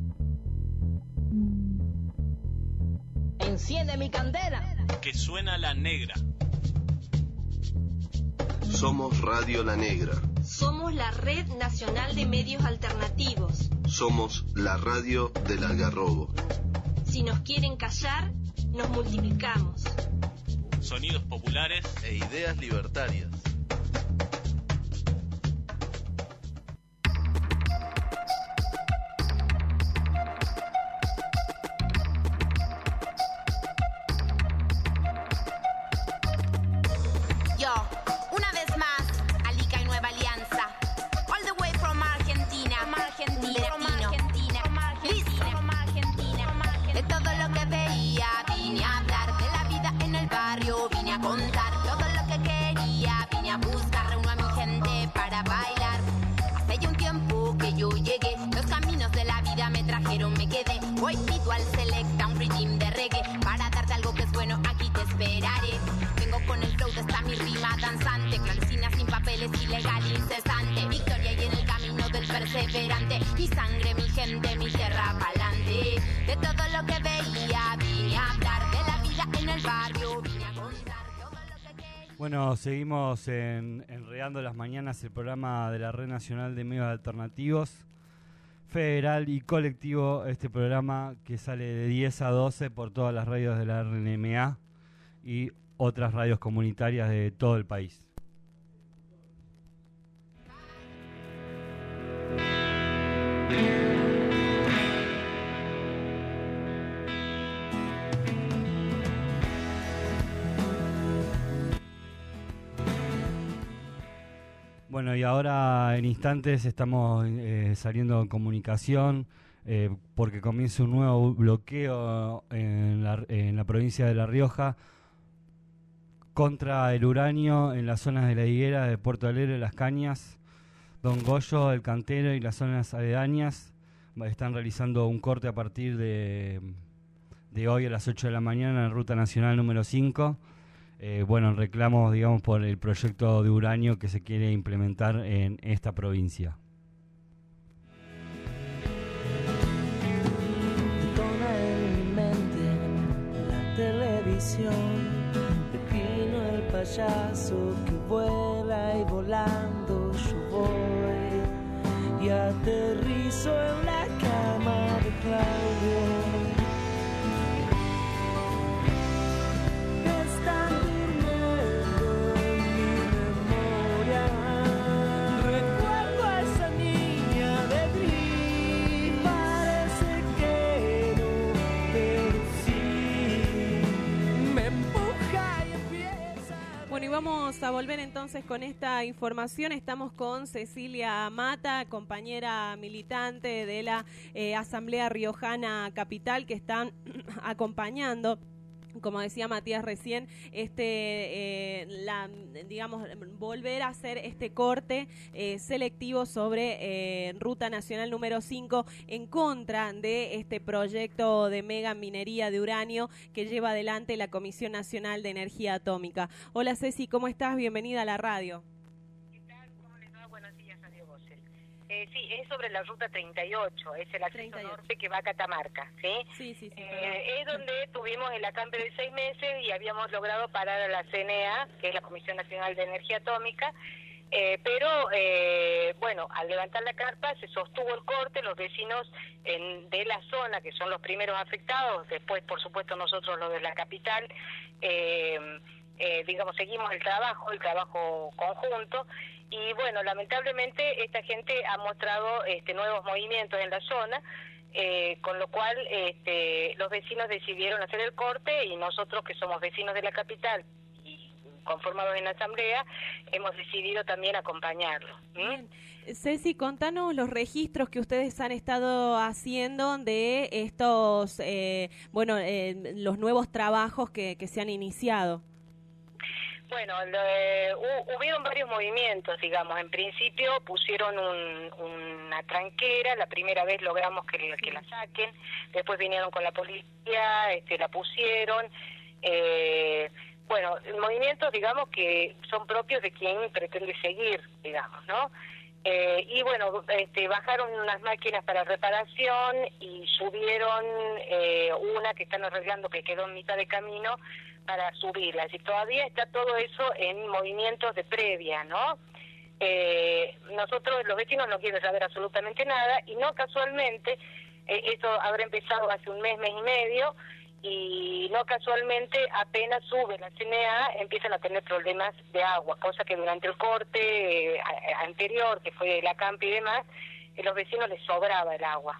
Enciende mi candela. Que suena la negra. Somos Radio La Negra. Somos la Red Nacional de Medios Alternativos. Somos la radio del Algarrobo. Si nos quieren callar, nos multiplicamos. Sonidos populares e ideas libertarias. Yo, una vez más, Alica y Nueva Alianza. All the way from Argentina. De todo lo que veía, vine a hablar de la vida en el barrio. Vine a contar todo lo que quería. Vine a buscar, reúno a mi gente para bailar. Hace ya un tiempo que yo llegué. Los caminos de la vida me trajeron, me quedé. Voy pido al selecta, un rhythm de reggae. Para darte algo que es bueno, aquí te esperaré. Vengo con el flow de esta mi rima danzante, clandestina sin papeles, ilegal, incesante. Victoria y en el camino del perseverante. Mi sangre, mi gente, mi tierra pa'lante. De todo lo que veía, vine a hablar de la vida en el barrio. Vine a contar todo lo que quería. Bueno, seguimos en Enredando las Mañanas, el programa de la Red Nacional de Medios Alternativos, federal y colectivo. Este programa que sale de 10 a 12 por todas las radios de la RNMA y otras radios comunitarias de todo el país. Bueno, y ahora en instantes estamos saliendo en comunicación porque comienza un nuevo bloqueo en la provincia de La Rioja contra el uranio en las zonas de La Higuera, de Puerto Alegre, Las Cañas, Don Goyo, El Cantero y las zonas aledañas. Están realizando un corte a partir de hoy a las 8 de la mañana en Ruta Nacional número 5. En reclamos, digamos, por el proyecto de uranio que se quiere implementar en esta provincia. Tona en mi mente la televisión, Pepino el payaso que vuela y volando yo voy y aterrizo en la cama de Claudio. Bueno, y vamos a volver entonces con esta información. Estamos con Cecilia Mata, compañera militante de la Asamblea Riojana Capital, que están acompañando, como decía Matías recién, volver a hacer este corte selectivo sobre Ruta Nacional número 5 en contra de este proyecto de mega minería de uranio que lleva adelante la Comisión Nacional de Energía Atómica. Hola Ceci, ¿cómo estás? Bienvenida a la radio. ¿Qué tal? ¿Cómo les va? Buenos días, Radio Gossel. Sí, es sobre la ruta 38, es el acceso norte que va a Catamarca, ¿sí? Sí. Es donde tuvimos el acampe de 6 meses y habíamos logrado parar a la CNA, que es la Comisión Nacional de Energía Atómica, pero al levantar la carpa se sostuvo el corte. Los vecinos de la zona, que son los primeros afectados, después por supuesto nosotros los de la capital, seguimos el trabajo conjunto. Y bueno, lamentablemente esta gente ha mostrado nuevos movimientos en la zona. con lo cual los vecinos decidieron hacer el corte y nosotros, que somos vecinos de la capital y conformados en la asamblea, hemos decidido también acompañarlo. Ceci, contanos los registros que ustedes han estado haciendo de estos, los nuevos trabajos que se han iniciado. Bueno, hubieron varios movimientos, digamos. En principio pusieron una tranquera, la primera vez logramos que la saquen, después vinieron con la policía, la pusieron. Movimientos, digamos, que son propios de quien pretende seguir, digamos, ¿no? Bajaron unas máquinas para reparación y subieron una que están arreglando, que quedó en mitad de camino, para subirla. Es decir, todavía está todo eso en movimientos de previa, ¿no? Nosotros, los vecinos, no quieren saber absolutamente nada, y no casualmente, esto habrá empezado hace un mes y medio, y no casualmente apenas sube la CNA empiezan a tener problemas de agua, cosa que durante el corte anterior, que fue la campi y demás, los vecinos les sobraba el agua.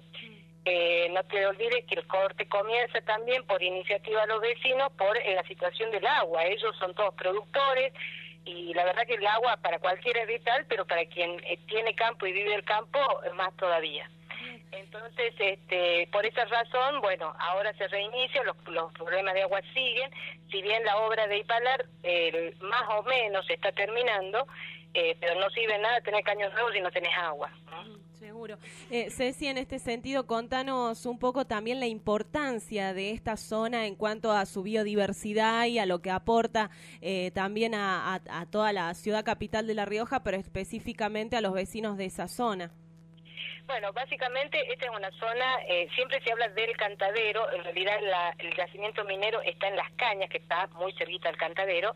No te olvides que el corte comienza también por iniciativa de los vecinos por la situación del agua. Ellos son todos productores y la verdad que el agua para cualquiera es vital, pero para quien tiene campo y vive el campo, más todavía. Entonces, por esa razón, bueno, ahora se reinicia, los problemas de agua siguen, si bien la obra de Ipalar más o menos se está terminando, pero no sirve nada tener caños nuevos si no tenés agua, ¿no? Seguro. Ceci, en este sentido, contanos un poco también la importancia de esta zona en cuanto a su biodiversidad y a lo que aporta también a toda la ciudad capital de La Rioja, pero específicamente a los vecinos de esa zona. Bueno, básicamente esta es una zona, siempre se habla del Cantadero, en realidad el yacimiento minero está en Las Cañas, que está muy cerquita al Cantadero,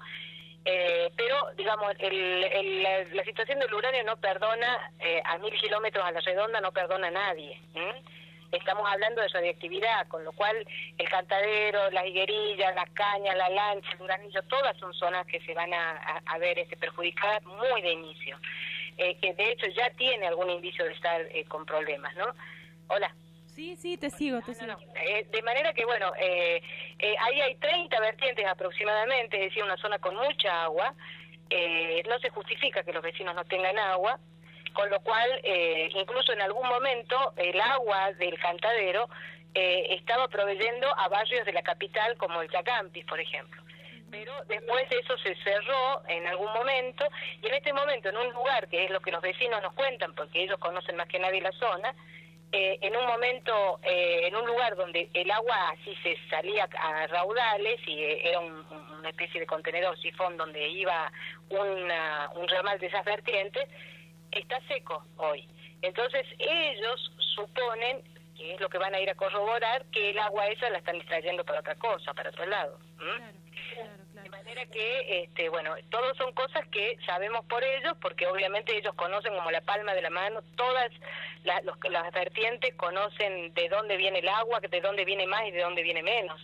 pero digamos, la situación del uranio no perdona, a 1000 kilómetros a la redonda no perdona a nadie. Estamos hablando de radioactividad, con lo cual el Cantadero, las higuerillas, Las Cañas, La Lancha, el Uranillo, todas son zonas que se van a ver perjudicadas muy de inicio. Que de hecho ya tiene algún indicio de estar con problemas, ¿no? Hola. Sí, te sigo. De manera que, bueno, ahí hay 30 vertientes aproximadamente, es decir, una zona con mucha agua. No se justifica que los vecinos no tengan agua, con lo cual, incluso en algún momento, el agua del Cantadero estaba proveyendo a barrios de la capital como el Chacampis, por ejemplo. Pero después eso se cerró en algún momento, y en este momento en un lugar, que es lo que los vecinos nos cuentan, porque ellos conocen más que nadie la zona, en un momento, en un lugar donde el agua así se salía a raudales, y era una especie de contenedor sifón donde iba un ramal de esas vertientes, está seco hoy. Entonces ellos suponen, que es lo que van a ir a corroborar, que el agua esa la están extrayendo para otra cosa, para otro lado. Claro. De manera que, todos son cosas que sabemos por ellos, porque obviamente ellos conocen como la palma de la mano, todas las vertientes conocen de dónde viene el agua, de dónde viene más y de dónde viene menos.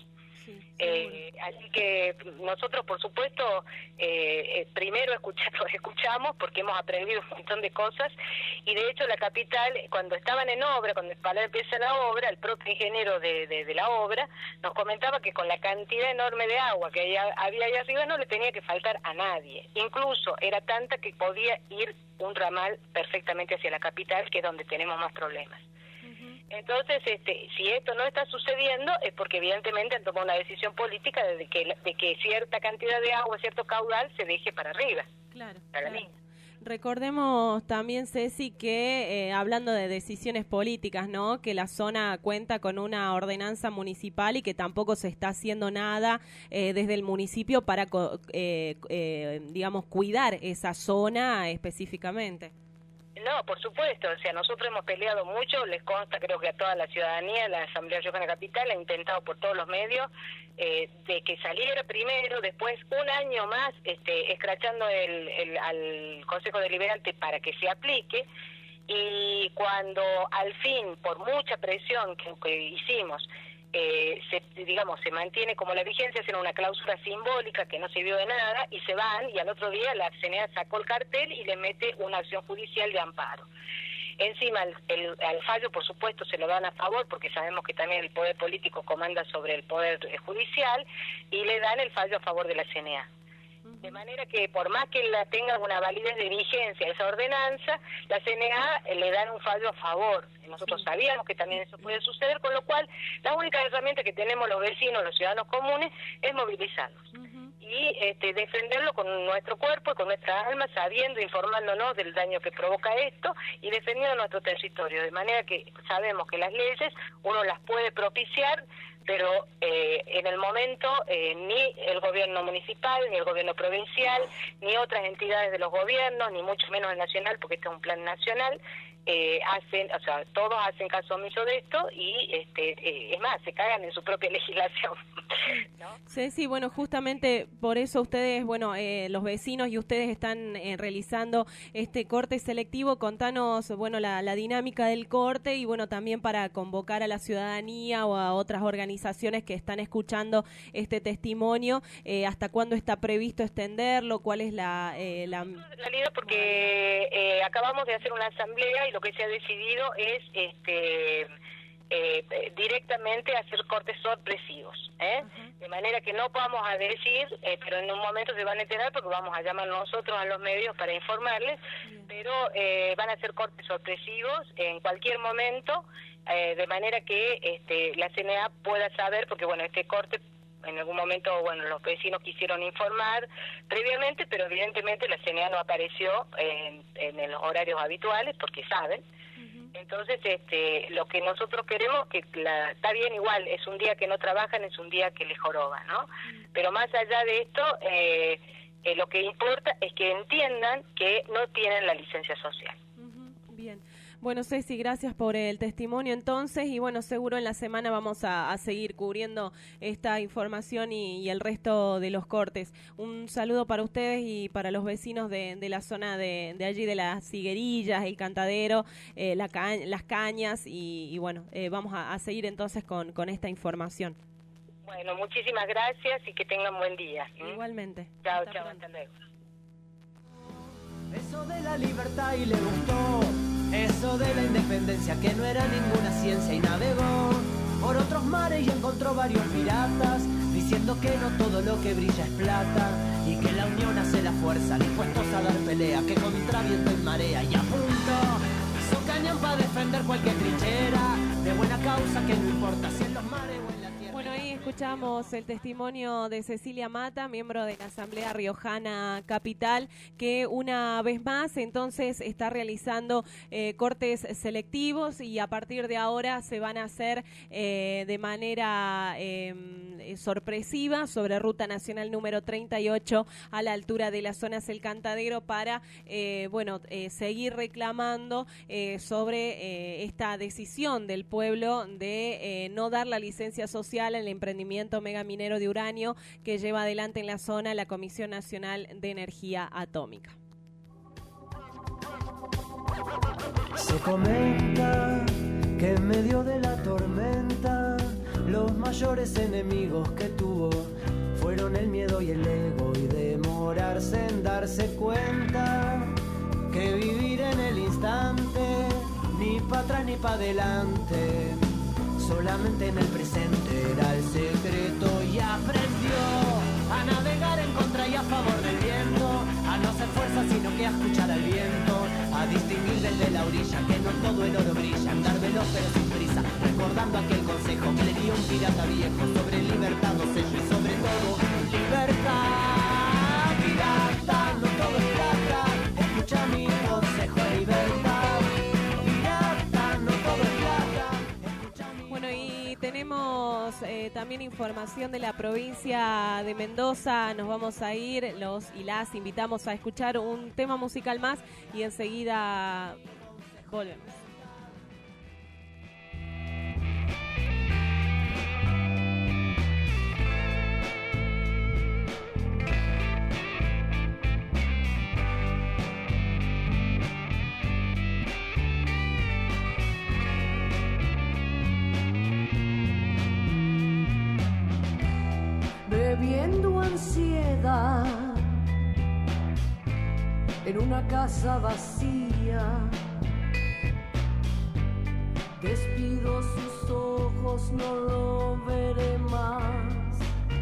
Así que nosotros, por supuesto, primero los escuchamos porque hemos aprendido un montón de cosas, y de hecho la capital, cuando estaban en obra, cuando empieza la obra, el propio ingeniero de la obra nos comentaba que con la cantidad enorme de agua que había ahí arriba no le tenía que faltar a nadie, incluso era tanta que podía ir un ramal perfectamente hacia la capital, que es donde tenemos más problemas. Entonces, si esto no está sucediendo es porque evidentemente han tomado una decisión política de que cierta cantidad de agua, cierto caudal, se deje para arriba. Claro. Recordemos también, Ceci, que hablando de decisiones políticas, ¿no? Que la zona cuenta con una ordenanza municipal y que tampoco se está haciendo nada desde el municipio para, cuidar esa zona específicamente. No, por supuesto, o sea, nosotros hemos peleado mucho, les consta, creo que a toda la ciudadanía, la Asamblea Riojana Capital ha intentado por todos los medios de que saliera primero, después un año más escrachando al Consejo Deliberante para que se aplique, y cuando al fin, por mucha presión que hicimos, se mantiene como la vigencia, hacen una cláusula simbólica que no sirvió de nada y se van, y al otro día la CNA sacó el cartel y le mete una acción judicial de amparo. Encima, al fallo, por supuesto, se lo dan a favor, porque sabemos que también el poder político comanda sobre el poder judicial, y le dan el fallo a favor de la CNA. De manera que, por más que la tenga una validez de vigencia esa ordenanza, la CNA le dan un fallo a favor. Nosotros sabíamos que también eso puede suceder, con lo cual la única herramienta que tenemos los vecinos, los ciudadanos comunes, es movilizarnos. Y defenderlo con nuestro cuerpo y con nuestra alma, sabiendo, informándonos del daño que provoca esto y defendiendo nuestro territorio. De manera que sabemos que las leyes uno las puede propiciar, pero en el momento ni el gobierno municipal, ni el gobierno provincial, ni otras entidades de los gobiernos, ni mucho menos el nacional, porque este es un plan nacional, todos hacen caso omiso de esto y es más, se cagan en su propia legislación, ¿no? Sí, bueno, justamente por eso ustedes, los vecinos y ustedes están realizando este corte selectivo. Contanos, la dinámica del corte y, también para convocar a la ciudadanía o a otras organizaciones que están escuchando este testimonio, ¿hasta cuándo está previsto extenderlo? ¿Cuál es la realidad? Porque acabamos de hacer una asamblea y lo que se ha decidido es directamente hacer cortes sorpresivos, de manera que no vamos a decir, pero en un momento se van a enterar porque vamos a llamar nosotros a los medios para informarles, pero van a ser cortes sorpresivos en cualquier momento, de manera que la CNA pueda saber, porque este corte en algún momento, los vecinos quisieron informar previamente, pero evidentemente la CNA no apareció en los horarios habituales porque saben. Entonces, lo que nosotros queremos, que está bien igual, es un día que no trabajan, es un día que les joroba, ¿no? Pero más allá de esto, lo que importa es que entiendan que no tienen la licencia social. Bien. Bueno, Ceci, gracias por el testimonio entonces y seguro en la semana vamos a seguir cubriendo esta información y el resto de los cortes. Un saludo para ustedes y para los vecinos de la zona de allí de las Higuerillas, el Cantadero, las Cañas y vamos a seguir entonces con esta información. Bueno, muchísimas gracias y que tengan buen día. Igualmente. Chao, hasta luego. Eso de la libertad y le gustó, eso de la independencia que no era ninguna ciencia y navegó por otros mares y encontró varios piratas diciendo que no todo lo que brilla es plata y que la unión hace la fuerza, dispuestos a dar pelea, que contra viento y marea y a punto hizo cañón para defender cualquier trinchera de buena causa, que no importa si en los mares o en la tierra. Bueno, ahí escuchamos el testimonio de Cecilia Mata, miembro de la Asamblea Riojana Capital, que una vez más entonces está realizando cortes selectivos y a partir de ahora se van a hacer de manera sorpresiva sobre Ruta Nacional número 38 a la altura de las zonas El Cantadero para seguir reclamando sobre esta decisión del pueblo de no dar la licencia social al emprendimiento megaminero de uranio que lleva adelante en la zona la Comisión Nacional de Energía Atómica. Se comenta que en medio de la tormenta los mayores enemigos que tuvo fueron el miedo y el ego y demorarse en darse cuenta que vivir en el instante, ni para atrás ni para adelante, solamente en el presente era el secreto y aprendió a navegar en contra y a favor del viento, a no hacer fuerza sino que a escuchar al viento, a distinguir desde la orilla que no todo el oro brilla, andar veloz pero sin prisa, recordando aquel consejo que le dio un pirata viejo sobre libertad, sello y sobre todo libertad. Pirata, no todo es plata, escucha mi consejo, libertad. Pirata, no todo es plata, escucha mi... Bueno, y tenemos también información de la provincia de Mendoza. Nos vamos a ir, los y las invitamos a escuchar un tema musical más y enseguida volvemos. Bebiendo ansiedad en una casa vacía, Despido sus ojos, no lo veré más.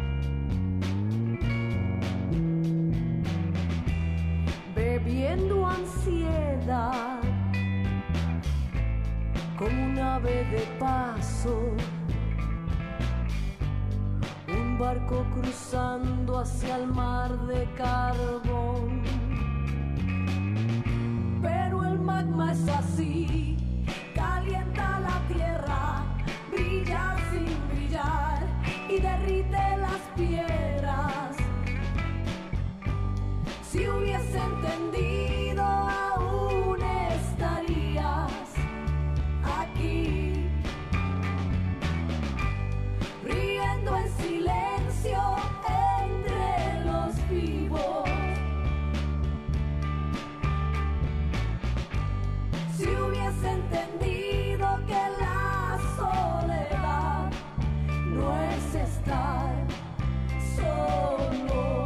Bebiendo ansiedad, como un ave de paso, un barco cruzando hacia el mar de carbón. Pero el magma es así, calienta la tierra, brilla sin brillar y derrite las piedras. Si hubiese entendido, aún estarías aquí, riendo en silencio entre los vivos. Si hubiese entendido que la soledad no es estar solo.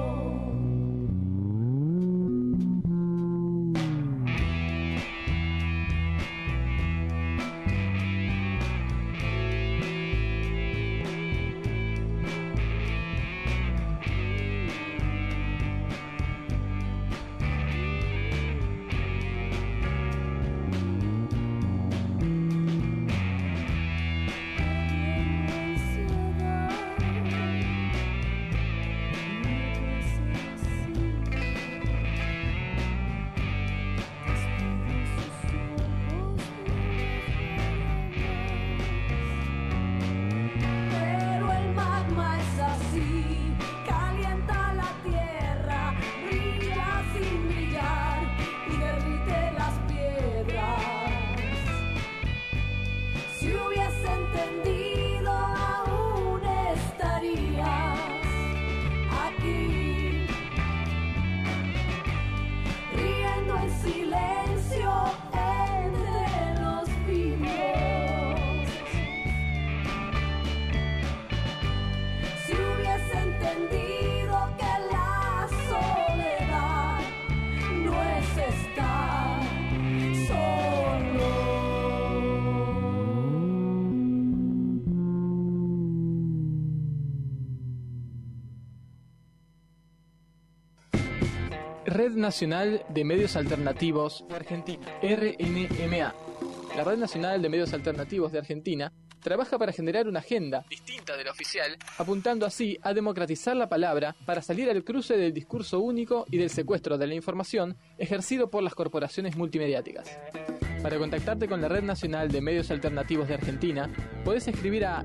Red Nacional de Medios Alternativos de Argentina, RNMA. La Red Nacional de Medios Alternativos de Argentina trabaja para generar una agenda distinta de la oficial, apuntando así a democratizar la palabra para salir al cruce del discurso único y del secuestro de la información ejercido por las corporaciones multimediáticas. Para contactarte con la Red Nacional de Medios Alternativos de Argentina, podés escribir a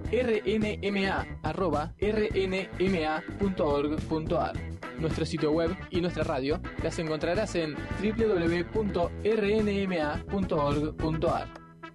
rnma@rnma.org.ar. Nuestro sitio web y nuestra radio las encontrarás en www.rnma.org.ar.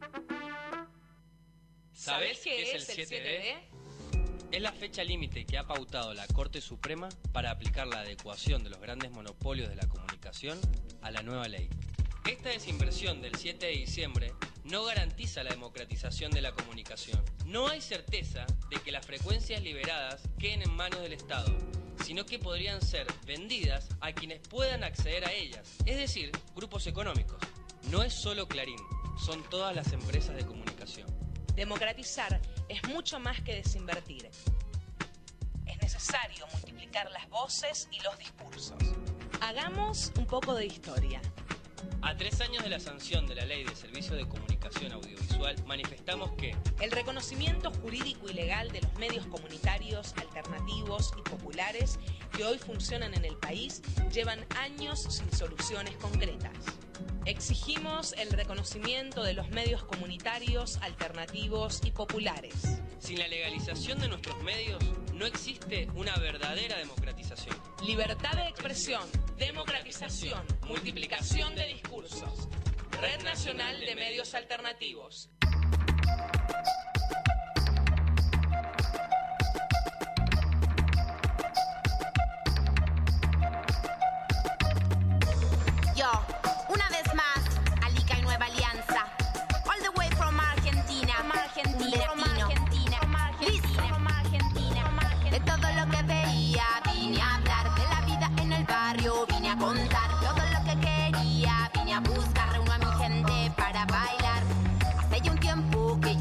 ¿Sabés qué es el 7D? Es la fecha límite que ha pautado la Corte Suprema para aplicar la adecuación de los grandes monopolios de la comunicación a la nueva ley. Esta desinversión del 7 de diciembre no garantiza la democratización de la comunicación. No hay certeza de que las frecuencias liberadas queden en manos del Estado, sino que podrían ser vendidas a quienes puedan acceder a ellas, es decir, grupos económicos. No es solo Clarín, son todas las empresas de comunicación. Democratizar es mucho más que desinvertir. Es necesario multiplicar las voces y los discursos. Hagamos un poco de historia. A 3 años de la sanción de la Ley de Servicios de Comunicación Audiovisual, manifestamos que el reconocimiento jurídico y legal de los medios comunitarios, alternativos y populares que hoy funcionan en el país llevan años sin soluciones concretas. Exigimos el reconocimiento de los medios comunitarios, alternativos y populares. Sin la legalización de nuestros medios, no existe una verdadera democratización. Libertad de expresión, democratización, multiplicación de discursos. Red Nacional de Medios Alternativos. Yo, una vez más, Alica y Nueva Alianza. All the way from Argentina. De todo lo que veía, vine a hablar de la vida en el barrio, vine a contar todo lo que quería, vine a buscar, reúno a mi gente para bailar. Hace ya un tiempo que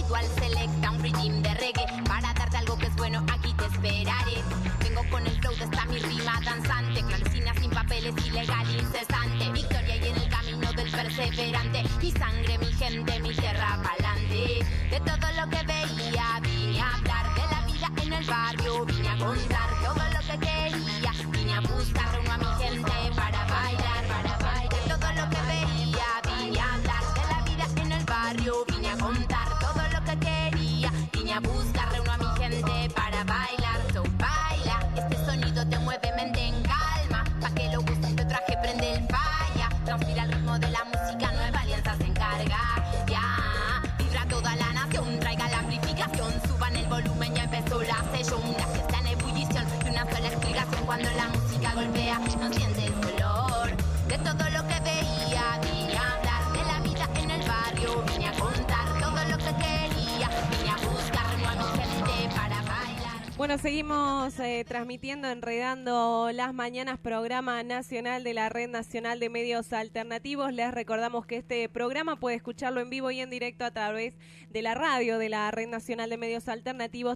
dual selecta, un regime de reggae. Para darte algo que es bueno, aquí te esperaré. Vengo con el flow de esta mi rima danzante, clandestina sin papeles, ilegal, incesante. Victoria y en el camino del perseverante. Mi sangre, mi gente, mi tierra pa'lante. De todo lo que veía, vine a hablar de la vida en el barrio. Vine a contar todo lo que quería. Vine a buscar reúno a mi gente para bailar, para bailar. De todo lo que veía, vine a hablar de la vida en el barrio. Vine a contar todo lo que quería. Vine a buscar reúno a mi gente para bailar. So baila, este sonido te mueve mente en calma. Pa' que lo gustes te traje, prende el falla. Transpira el ritmo de la música, Nueva Alianza se encarga. Ya, vibra toda la nación, traiga la amplificación. Suban el volumen, ya empezó la sesión. La fiesta en ebullición y una sola explicación. Cuando la música golpea, no sientes dolor. De todo lo que veía, vine a hablar de la vida en el barrio. Vine a contar todo lo que quería. Vine a buscar a mi gente para bailar. Bueno, seguimos transmitiendo Enredando las Mañanas, programa nacional de la Red Nacional de Medios Alternativos. Les recordamos que este programa puede escucharlo en vivo y en directo a través de la radio de la Red Nacional de Medios Alternativos,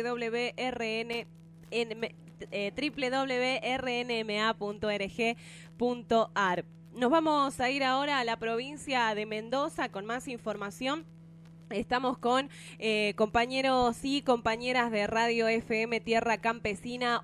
www.rnma.org.ar. Nos vamos a ir ahora a la provincia de Mendoza con más información. Estamos con compañeros y compañeras de Radio FM Tierra Campesina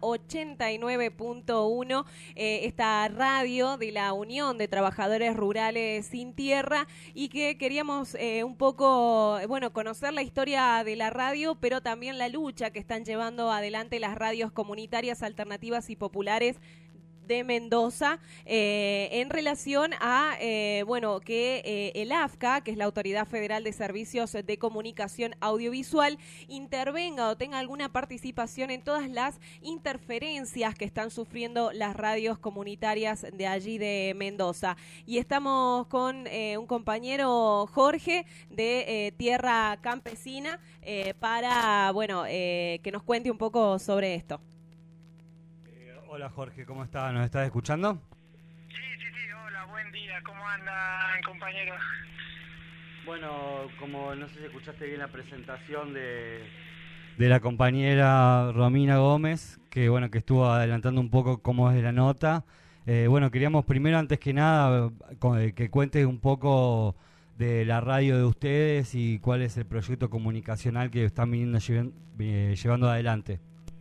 89.1, esta radio de la Unión de Trabajadores Rurales Sin Tierra, y que queríamos un poco, conocer la historia de la radio, pero también la lucha que están llevando adelante las radios comunitarias, alternativas y populares de Mendoza en relación a que el AFCA, que es la Autoridad Federal de Servicios de Comunicación Audiovisual, intervenga o tenga alguna participación en todas las interferencias que están sufriendo las radios comunitarias de allí de Mendoza. Y estamos con un compañero, Jorge, de Tierra Campesina, para que nos cuente un poco sobre esto. Hola Jorge, ¿cómo estás? ¿Nos estás escuchando? Sí, hola, buen día, ¿cómo andan, compañeros? Bueno, como no sé si escuchaste bien la presentación de la compañera Romina Gómez, que estuvo adelantando un poco cómo es la nota. Queríamos primero, antes que nada, que cuentes un poco de la radio de ustedes y cuál es el proyecto comunicacional que están llevando adelante.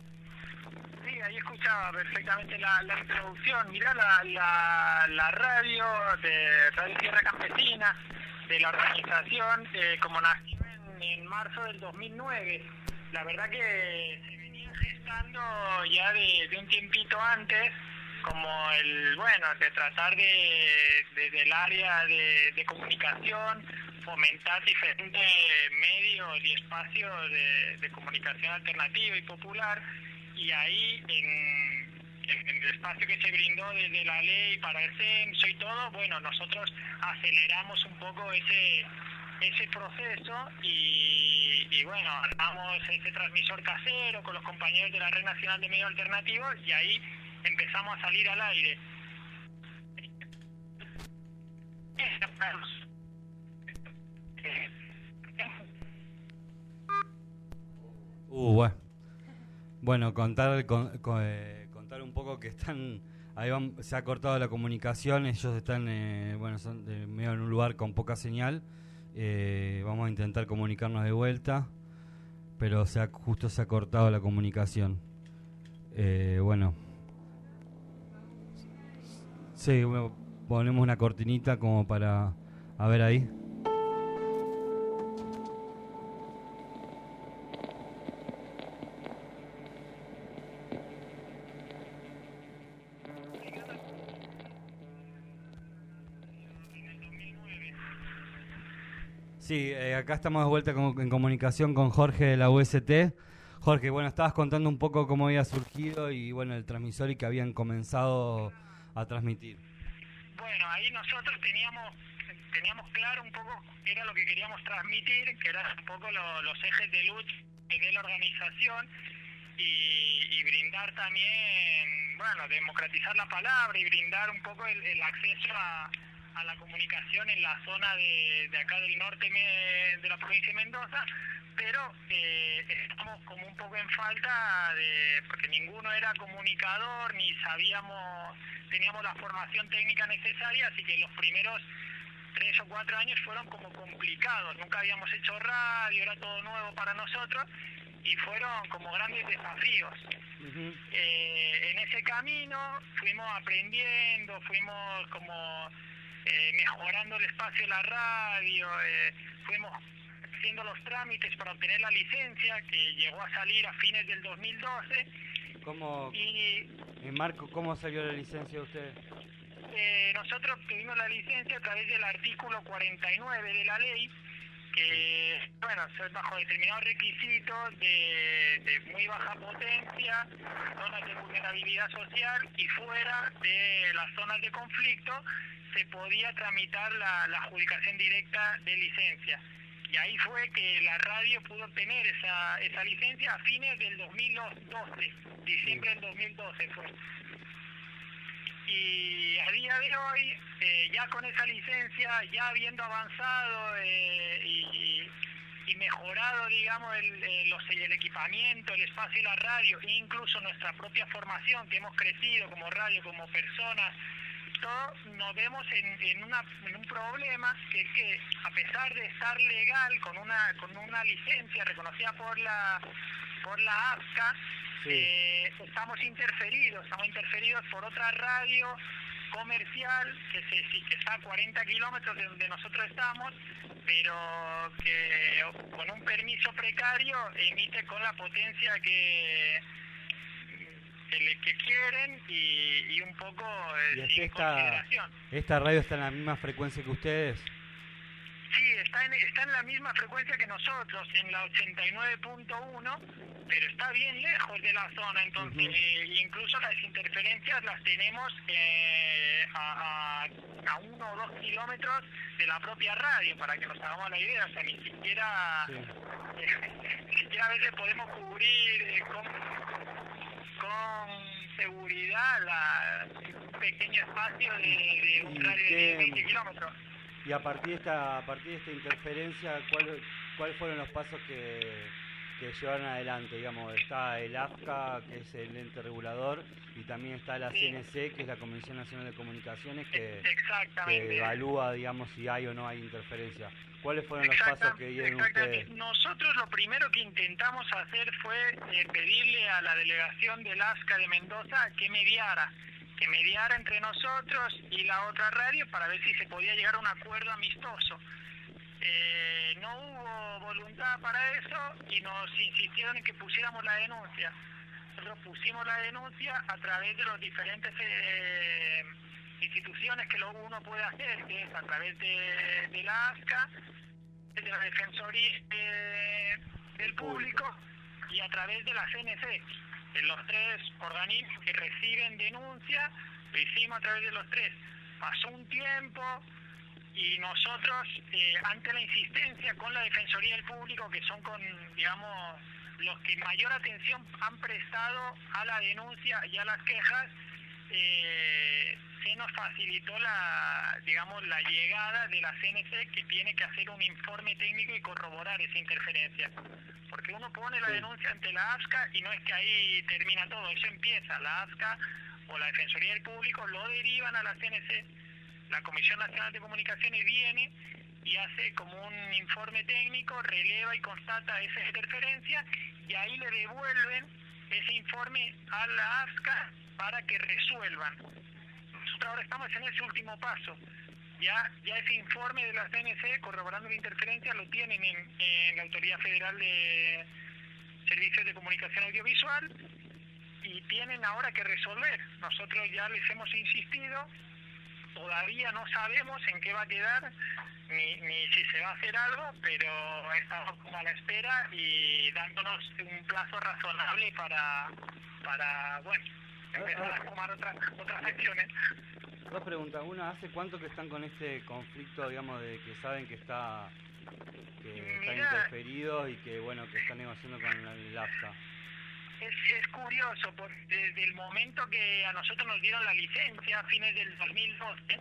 Perfectamente la introducción. Mirá, la radio de Radio Tierra Campesina, de la organización, como nació en marzo del 2009. La verdad que se venía gestando ya de un tiempito antes, como de tratar desde el área de comunicación, fomentar diferentes medios y espacios de comunicación alternativa y popular. Y ahí, en el espacio que se brindó desde la ley para el censo y todo, nosotros aceleramos un poco ese proceso y armamos ese transmisor casero con los compañeros de la Red Nacional de Medios Alternativos y ahí empezamos a salir al aire. Bueno, contar un poco que están ahí se ha cortado la comunicación, ellos están son medio en un lugar con poca señal. Vamos a intentar comunicarnos de vuelta, pero justo se ha cortado la comunicación. Sí, ponemos una cortinita como para a ver ahí. Sí, acá estamos de vuelta en comunicación con Jorge de la UST. Jorge, estabas contando un poco cómo había surgido y el transmisor y que habían comenzado a transmitir. Ahí nosotros teníamos claro un poco qué era lo que queríamos transmitir, que eran un poco los ejes de lucha de la organización y brindar también, democratizar la palabra y brindar un poco el acceso a la comunicación en la zona de acá del norte de la provincia de Mendoza, pero estamos como un poco en falta porque ninguno era comunicador, ni teníamos la formación técnica necesaria, así que los primeros 3 o 4 años fueron como complicados, nunca habíamos hecho radio, era todo nuevo para nosotros, y fueron como grandes desafíos. En ese camino fuimos aprendiendo, fuimos como mejorando el espacio de la radio, fuimos haciendo los trámites para obtener la licencia, que llegó a salir a fines del 2012. Marco, ¿cómo salió la licencia de usted? Nosotros obtuvimos la licencia a través del artículo 49 de la ley, que, bueno, bajo determinados requisitos de muy baja potencia, zonas de vulnerabilidad social y fuera de las zonas de conflicto, se podía tramitar la adjudicación directa de licencia. Y ahí fue que la radio pudo obtener esa licencia a fines del 2012, diciembre del 2012 fue. Y a día de hoy, ya con esa licencia, ya habiendo avanzado y mejorado, digamos, el equipamiento, el espacio y la radio, e incluso nuestra propia formación, que hemos crecido como radio, como personas, todos nos vemos en un problema, que es que a pesar de estar legal con una licencia reconocida por la AFCA, estamos interferidos por otra radio comercial que está a 40 kilómetros de donde nosotros estamos, pero que con un permiso precario emite con la potencia que quieren y un poco sin consideración. ¿Esta radio está en la misma frecuencia que ustedes? Sí, está en la misma frecuencia que nosotros, en la 89.1, pero está bien lejos de la zona, entonces incluso las interferencias las tenemos a 1 o 2 kilómetros de la propia radio, para que nos hagamos la idea, o sea, ni siquiera a veces podemos cubrir con seguridad un pequeño espacio de un radio de 20 kilómetros. Y a partir de esta interferencia, ¿cuáles fueron los pasos que llevaron adelante? Digamos, está el AFCA, que es el ente regulador, y también está la CNC, que es la Comisión Nacional de Comunicaciones, que evalúa, digamos, si hay o no hay interferencia. ¿Cuáles fueron los pasos que dieron ustedes? Nosotros lo primero que intentamos hacer fue pedirle a la delegación del AFCA de Mendoza que mediara entre nosotros y la otra radio para ver si se podía llegar a un acuerdo amistoso. No hubo voluntad para eso y nos insistieron en que pusiéramos la denuncia. Nosotros pusimos la denuncia a través de las diferentes instituciones que uno puede hacer, que es a través de la AFCA, de la Defensoría del Público y a través de la CNC. De los 3 organismos que reciben denuncia, lo hicimos a través de los 3. Pasó un tiempo y nosotros, ante la insistencia con la Defensoría del Público, que son los que mayor atención han prestado a la denuncia y a las quejas, se nos facilitó la llegada de la CNC, que tiene que hacer un informe técnico y corroborar esa interferencia. Porque uno pone la denuncia ante la AFCA y no es que ahí termina todo, eso empieza. La AFCA o la Defensoría del Público lo derivan a la CNC, la Comisión Nacional de Comunicaciones viene y hace como un informe técnico, releva y constata esa interferencia y ahí le devuelven ese informe a la AFCA para que resuelvan. Nosotros ahora estamos en ese último paso. Ya ese informe de la CNC corroborando la interferencia lo tienen en la Autoridad Federal de Servicios de Comunicación Audiovisual y tienen ahora que resolver. Nosotros ya les hemos insistido, todavía no sabemos en qué va a quedar ni si se va a hacer algo, pero estamos como a la espera y dándonos un plazo razonable para empezar a tomar otras acciones. 2 preguntas. Una, ¿hace cuánto que están con este conflicto, digamos, de que saben que están interferidos y que están negociando con el AFCA? Es curioso, porque desde el momento que a nosotros nos dieron la licencia, a fines del 2012,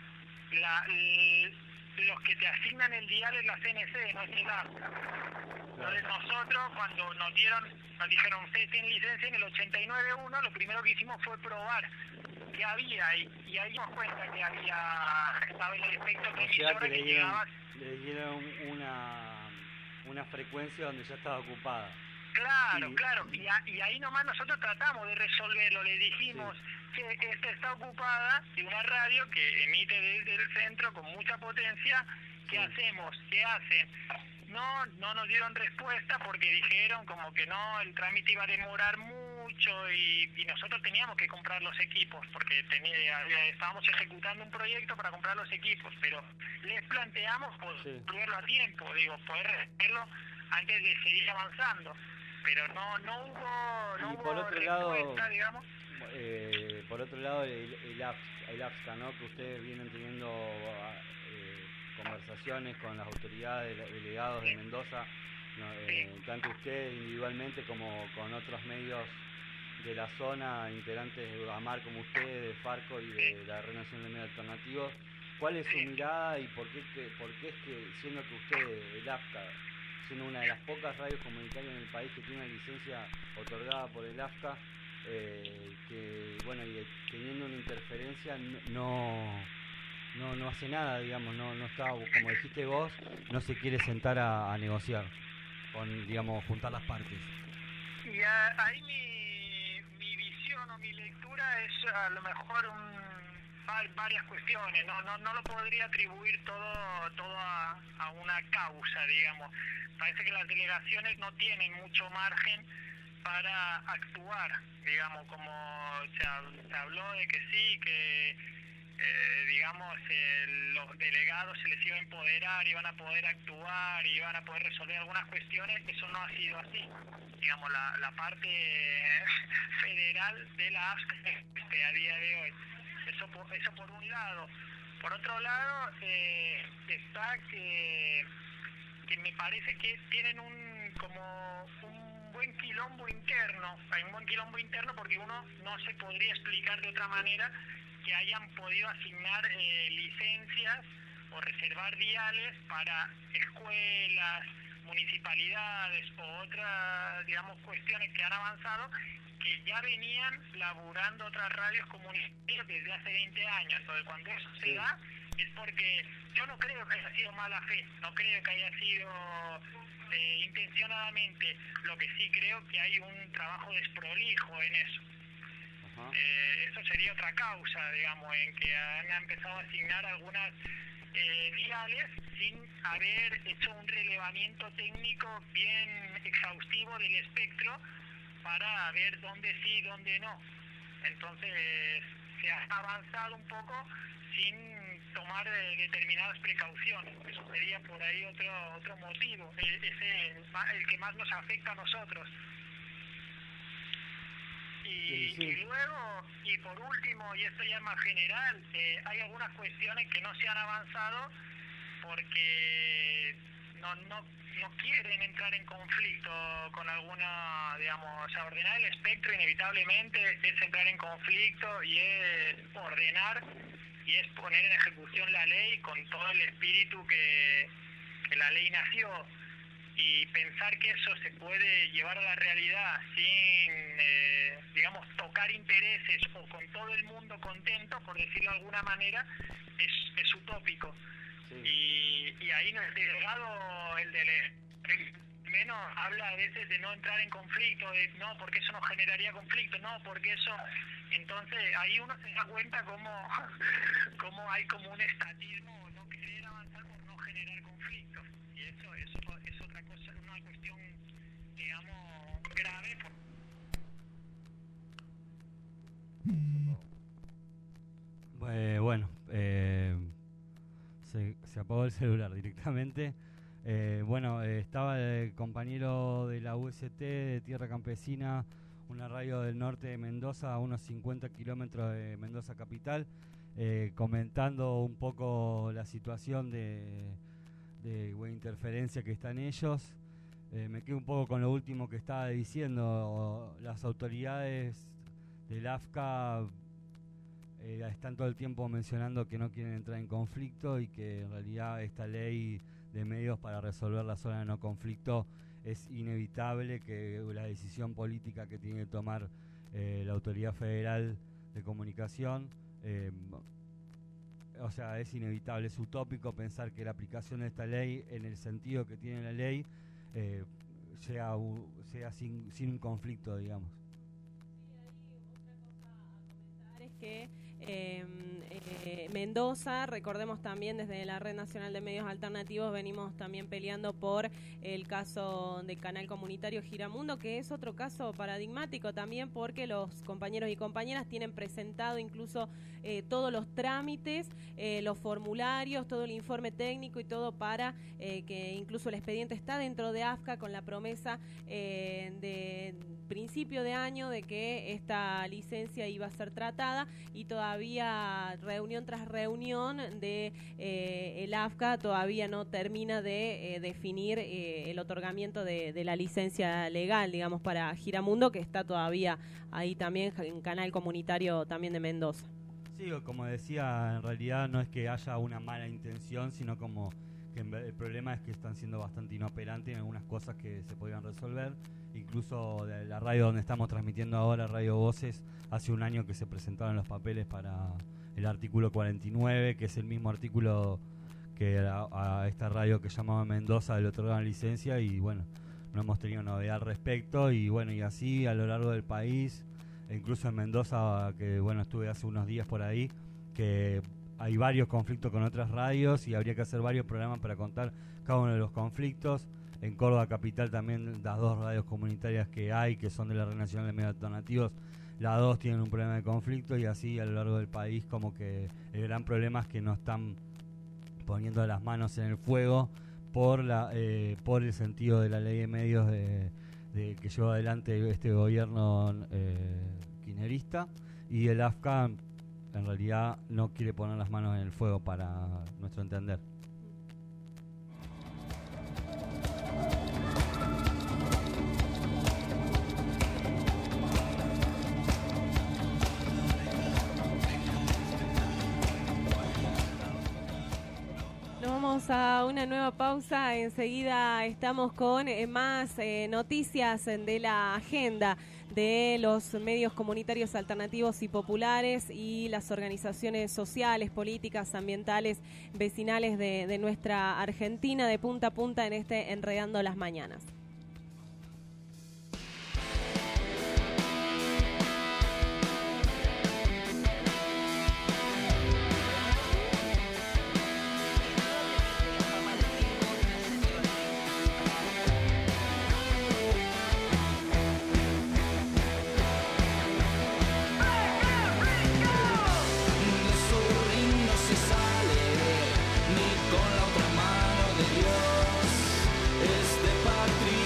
los que te asignan el dial es la CNC, no es el AFCA. Entonces nosotros cuando nos dijeron ustedes tienen licencia en el 89.1, lo primero que hicimos fue probar qué había ahí, y ahí nos cuenta que estaba en el espectro O sea que le dieron una frecuencia donde ya estaba ocupada. Claro, claro, y ahí nomás nosotros tratamos de resolverlo, le dijimos que esta está ocupada de una radio que emite desde el centro con mucha potencia, ¿qué hacemos? ¿Qué hacen? No nos dieron respuesta porque dijeron como que no, el trámite iba a demorar mucho y nosotros teníamos que comprar los equipos porque estábamos ejecutando un proyecto para comprar los equipos, pero les planteamos poderlo a tiempo, poder resolverlo antes de seguir avanzando, pero no hubo por otro respuesta, lado, digamos. Por otro lado, el AFSCA, ¿no? Que ustedes vienen teniendo conversaciones con las autoridades delegados de Mendoza, ¿no? Tanto ustedes individualmente como con otros medios de la zona, integrantes de AMAR como ustedes, de Farco y de la Red Nacional de Medios Alternativos. ¿Cuál es su mirada y por qué es que, siendo que ustedes, el AFSCA, siendo una de las pocas radios comunitarias en el país que tiene una licencia otorgada por el AFSCA, que bueno, y teniendo una interferencia no hace nada, digamos, no está, como dijiste vos, no se quiere sentar a negociar, juntar las partes? Y ahí mi visión o mi lectura es a lo mejor varias cuestiones, no lo podría atribuir todo a una causa, digamos. Parece que las delegaciones no tienen mucho margen para actuar, digamos, como se habló de que sí, que los delegados se les iba a empoderar, iban a poder actuar, iban a poder resolver algunas cuestiones. Eso no ha sido así. Digamos, la parte federal de la AFSCA a día de hoy. Eso por un lado. Por otro lado, está que me parece que tienen un buen quilombo interno. Hay un buen quilombo interno porque uno no se podría explicar de otra manera que hayan podido asignar licencias o reservar diales para escuelas, municipalidades o otras, cuestiones que han avanzado, que ya venían laburando otras radios comunitarias desde hace 20 años. Entonces, cuando eso se da, es porque yo no creo que haya sido mala fe, no creo que haya sido intencionadamente. Lo que sí creo que hay un trabajo desprolijo en eso. Eso sería otra causa, en que han empezado a asignar algunas diales sin haber hecho un relevamiento técnico bien exhaustivo del espectro para ver dónde sí y dónde no. Entonces se ha avanzado un poco sin tomar determinadas precauciones. Eso sería por ahí otro motivo, el que más nos afecta a nosotros. Y luego, y por último, y esto ya es más general, hay algunas cuestiones que no se han avanzado porque no quieren entrar en conflicto con alguna, ordenar el espectro inevitablemente es entrar en conflicto y es ordenar y es poner en ejecución la ley con todo el espíritu que la ley nació. Y pensar que eso se puede llevar a la realidad sin, tocar intereses o con todo el mundo contento, por decirlo de alguna manera, es utópico. Sí. Y ahí el delegado, menos habla a veces de no entrar en conflicto, de no, porque eso no generaría conflicto, no, porque eso... Entonces ahí uno se da cuenta cómo hay como un estatismo, no querer avanzar por no generar conflicto. Y eso es otra cosa, una cuestión, grave. Bueno, se apagó el celular directamente. Estaba el compañero de la UST de Tierra Campesina, una radio del norte de Mendoza, a unos 50 kilómetros de Mendoza capital, comentando un poco la situación de interferencia que están ellos. Me quedo un poco con lo último que estaba diciendo. Las autoridades del AFSCA están todo el tiempo mencionando que no quieren entrar en conflicto y que en realidad esta ley de medios para resolver la zona de no conflicto es inevitable que la decisión política que tiene que tomar la Autoridad Federal de Comunicación, o sea, es inevitable, es utópico pensar que la aplicación de esta ley, en el sentido que tiene la ley, sea sin un conflicto, digamos. Es que Mendoza, recordemos también desde la Red Nacional de Medios Alternativos venimos también peleando por el caso del canal comunitario Giramundo, que es otro caso paradigmático también porque los compañeros y compañeras tienen presentado incluso todos los trámites, los formularios, todo el informe técnico y todo para que incluso el expediente está dentro de AFCA con la promesa de principio de año de que esta licencia iba a ser tratada, y todavía reunión tras reunión de el AFCA todavía no termina de definir el otorgamiento de la licencia legal, digamos, para Giramundo, que está todavía ahí también en canal comunitario también de Mendoza. Sí, como decía, en realidad no es que haya una mala intención, sino como que el problema es que están siendo bastante inoperantes en algunas cosas que se podían resolver. Incluso de la radio donde estamos transmitiendo ahora, Radio Voces, hace un año que se presentaron los papeles para el artículo 49, que es el mismo artículo que a esta radio que llamaba Mendoza le otorgaron licencia, y bueno, no hemos tenido novedad al respecto, y bueno, y así a lo largo del país, e incluso en Mendoza, que bueno, estuve hace unos días por ahí, que hay varios conflictos con otras radios y habría que hacer varios programas para contar cada uno de los conflictos. En Córdoba Capital también las dos radios comunitarias que hay, que son de la Red Nacional de Medios Alternativos, las dos tienen un problema de conflicto, y así a lo largo del país como que el gran problema es que no están poniendo las manos en el fuego por el sentido de la ley de medios que lleva adelante este gobierno kirchnerista, y el AFCA en realidad no quiere poner las manos en el fuego para nuestro entender. A una nueva pausa, enseguida estamos con más noticias de la agenda de los medios comunitarios alternativos y populares y las organizaciones sociales, políticas, ambientales, vecinales de nuestra Argentina, de punta a punta en este Enredando las Mañanas. Con la otra mano de Dios, es de patria.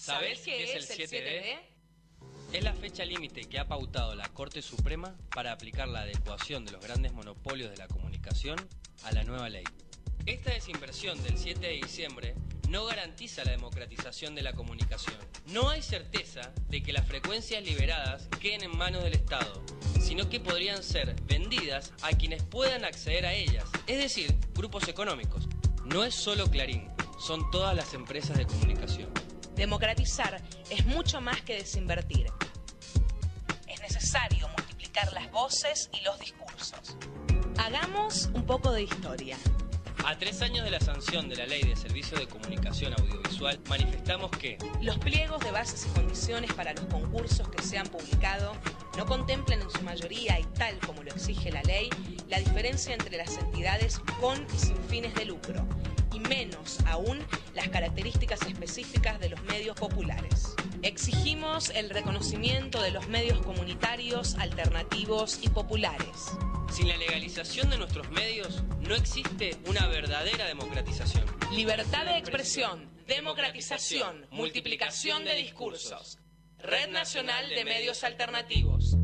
¿Sabés qué es el 7D? Es la fecha límite que ha pautado la Corte Suprema para aplicar la adecuación de los grandes monopolios de la comunicación a la nueva ley. Esta desinversión del 7 de diciembre no garantiza la democratización de la comunicación. No hay certeza de que las frecuencias liberadas queden en manos del Estado, sino que podrían ser vendidas a quienes puedan acceder a ellas, es decir, grupos económicos. No es solo Clarín, son todas las empresas de comunicación. Democratizar es mucho más que desinvertir. Es necesario multiplicar las voces y los discursos. Hagamos un poco de historia. A 3 años de la sanción de la Ley de Servicio de Comunicación Audiovisual, manifestamos que los pliegos de bases y condiciones para los concursos que se han publicado no contemplan en su mayoría, y tal como lo exige la ley, la diferencia entre las entidades con y sin fines de lucro, y menos aún las características específicas de los medios populares. Exigimos el reconocimiento de los medios comunitarios, alternativos y populares. Sin la legalización de nuestros medios, no existe una verdadera democratización. Libertad de expresión, democratización, multiplicación de discursos. Red Nacional de Medios Alternativos.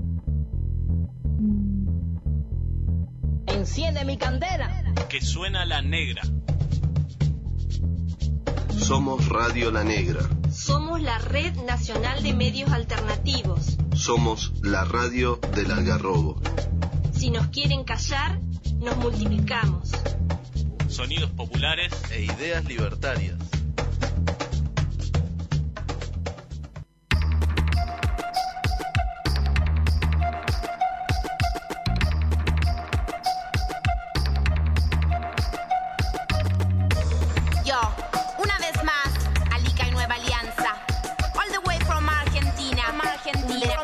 Enciende mi candela. Que suena la negra. Somos Radio La Negra. Somos la Red Nacional de Medios Alternativos. Somos la radio del Algarrobo. Si nos quieren callar, nos multiplicamos. Sonidos populares e ideas libertarias. Yo, una vez más, Alica y Nueva Alianza. All the way from Argentina. From Argentina.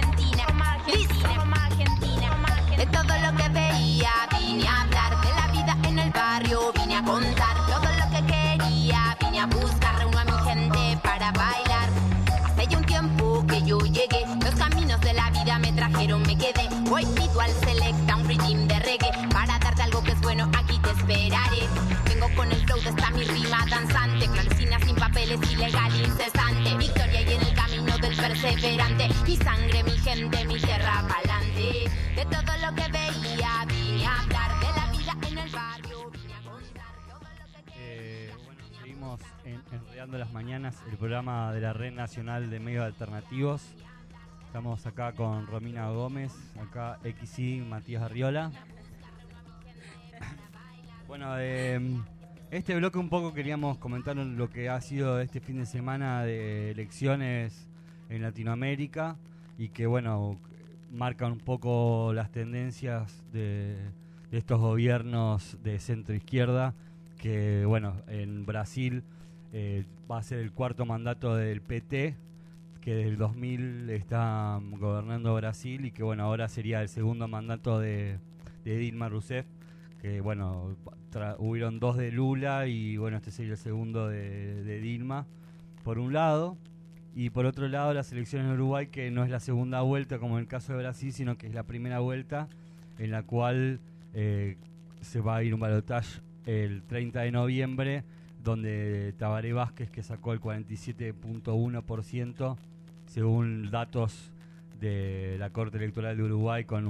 De todo lo que veía, vine a hablar de la vida en el barrio, vine a contar todo lo que quería, vine a buscar, reúno a mi gente para bailar. Hace ya un tiempo que yo llegué, los caminos de la vida me trajeron, me quedé. Hoy pido al Selecta un rhythm de reggae, para darte algo que es bueno, aquí te esperaré. Vengo con el flow de esta mi rima danzante, clandestina sin papeles, ilegal, incesante. Victoria y en el camino del perseverante, mi sangre, mi gente, mi tierra pa'lante. De todo lo que veía, vine a hablar de la vida en el barrio, vine a contar todo lo que... Bueno, seguimos Enredando las Mañanas, el programa de la Red Nacional de Medios Alternativos. Estamos acá con Romina Gómez, acá XY, Matías Arriola. Bueno, este bloque un poco queríamos comentar lo que ha sido este fin de semana de elecciones en Latinoamérica y que, bueno, marcan un poco las tendencias de estos gobiernos de centro-izquierda, que, bueno, en Brasil va a ser el cuarto mandato del PT, que desde el 2000 está gobernando Brasil, y que, bueno, ahora sería el segundo mandato de Dilma Rousseff, que, bueno, hubieron 2 de Lula y, bueno, este sería el segundo de Dilma, por un lado. Y por otro lado, las elecciones en Uruguay, que no es la segunda vuelta como en el caso de Brasil, sino que es la primera vuelta, en la cual se va a ir un balotaje el 30 de noviembre, donde Tabaré Vázquez, que sacó el 47.1%, según datos de la Corte Electoral de Uruguay, con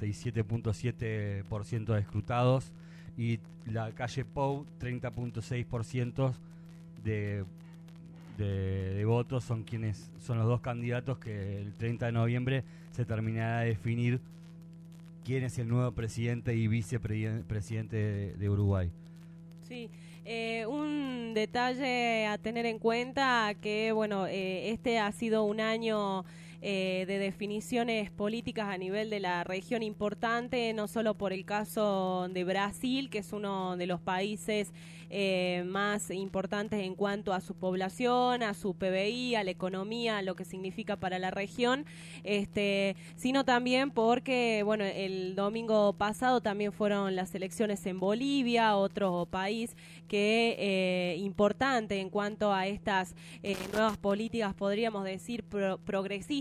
97.7% de escrutados, y la calle Pou, 30.6% de votos, son los dos candidatos que el 30 de noviembre se terminará de definir quién es el nuevo presidente y vicepresidente de Uruguay. Sí, un detalle a tener en cuenta que, bueno, este ha sido un año de definiciones políticas a nivel de la región importante, no solo por el caso de Brasil, que es uno de los países más importantes en cuanto a su población, a su PBI, a la economía, a lo que significa para la región, sino también porque, bueno, el domingo pasado también fueron las elecciones en Bolivia, otro país que importante en cuanto a estas nuevas políticas, podríamos decir, progresistas,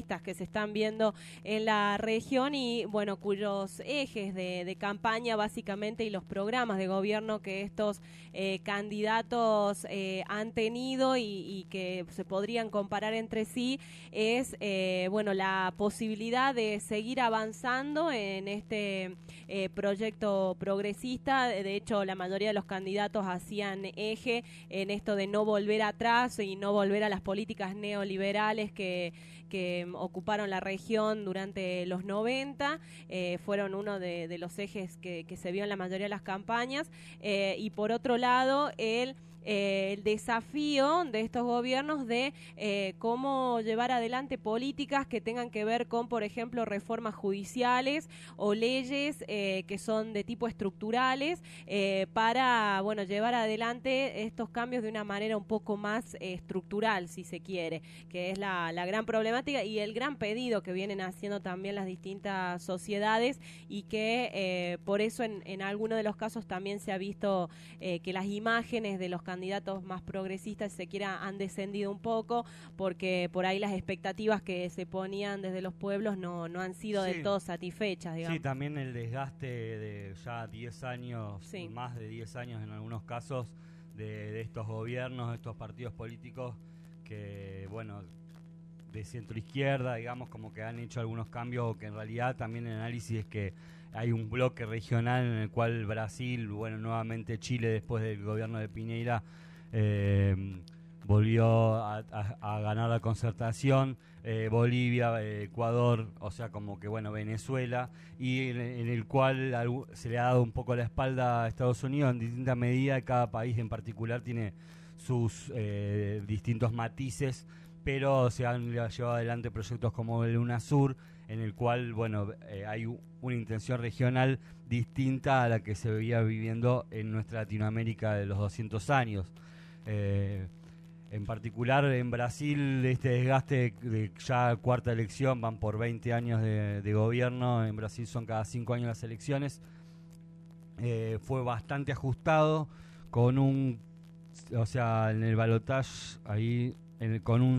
progresistas que se están viendo en la región y, bueno, cuyos ejes de campaña básicamente y los programas de gobierno que estos candidatos han tenido y que se podrían comparar entre sí es, bueno, la posibilidad de seguir avanzando en este proyecto progresista. De hecho, la mayoría de los candidatos hacían eje en esto de no volver atrás y no volver a las políticas neoliberales que ocuparon la región durante los 90, fueron uno de los ejes que se vio en la mayoría de las campañas, y por otro lado el desafío de estos gobiernos de cómo llevar adelante políticas que tengan que ver con, por ejemplo, reformas judiciales o leyes que son de tipo estructurales, para, bueno, llevar adelante estos cambios de una manera un poco más estructural, si se quiere, que es la gran problemática y el gran pedido que vienen haciendo también las distintas sociedades, y que por eso en algunos de los casos también se ha visto que las imágenes de los candidatos más progresistas, si se quiera, han descendido un poco, porque por ahí las expectativas que se ponían desde los pueblos no han sido del todo satisfechas, digamos. Sí, también el desgaste de ya 10 años, más de 10 años en algunos casos, de estos gobiernos, de estos partidos políticos que, bueno, de centro izquierda, digamos, como que han hecho algunos cambios, o que en realidad también el análisis es que hay un bloque regional en el cual Brasil, bueno, nuevamente Chile después del gobierno de Piñera volvió a ganar la concertación, Bolivia, Ecuador, o sea, como que, bueno, Venezuela, y en el cual se le ha dado un poco la espalda a Estados Unidos en distinta medida. Cada país en particular tiene sus distintos matices, pero se han llevado adelante proyectos como el UNASUR, en el cual, bueno, hay una intención regional distinta a la que se veía viviendo en nuestra Latinoamérica de los 200 años. En particular en Brasil, este desgaste de ya cuarta elección, van por 20 años de gobierno, en Brasil son cada 5 años las elecciones, fue bastante ajustado, con un, o sea, en el balotaje ahí, con un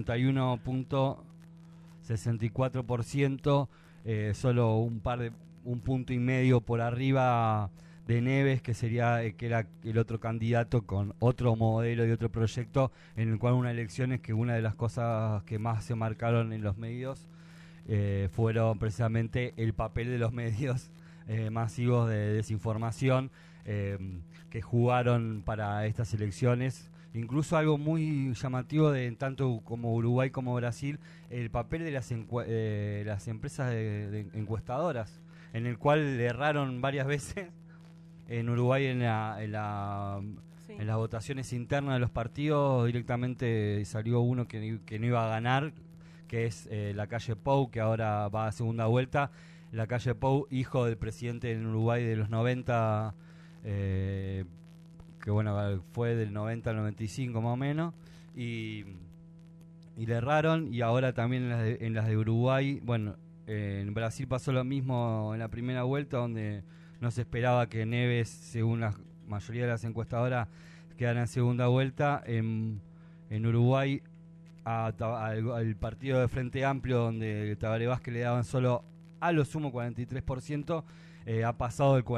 51.64%, solo un punto y medio por arriba de Neves, que era el otro candidato con otro modelo y otro proyecto, en el cual una elección es que una de las cosas que más se marcaron en los medios fueron precisamente el papel de los medios masivos de desinformación que jugaron para estas elecciones. Incluso algo muy llamativo de tanto como Uruguay como Brasil, el papel de las empresas de encuestadoras, en el cual le erraron varias veces. En Uruguay en las votaciones internas de los partidos directamente salió uno que no iba a ganar, que es la calle Pou, que ahora va a segunda vuelta. La calle Pou, hijo del presidente en Uruguay de los 90, que bueno, fue del 90 al 95 más o menos, y le erraron. Y ahora también en las de Uruguay, bueno, en Brasil pasó lo mismo en la primera vuelta, donde no se esperaba que Neves, según la mayoría de las encuestadoras, quedara en segunda vuelta. En Uruguay, al partido de Frente Amplio, donde Tabaré Vázquez le daban solo a lo sumo 43%, ha pasado el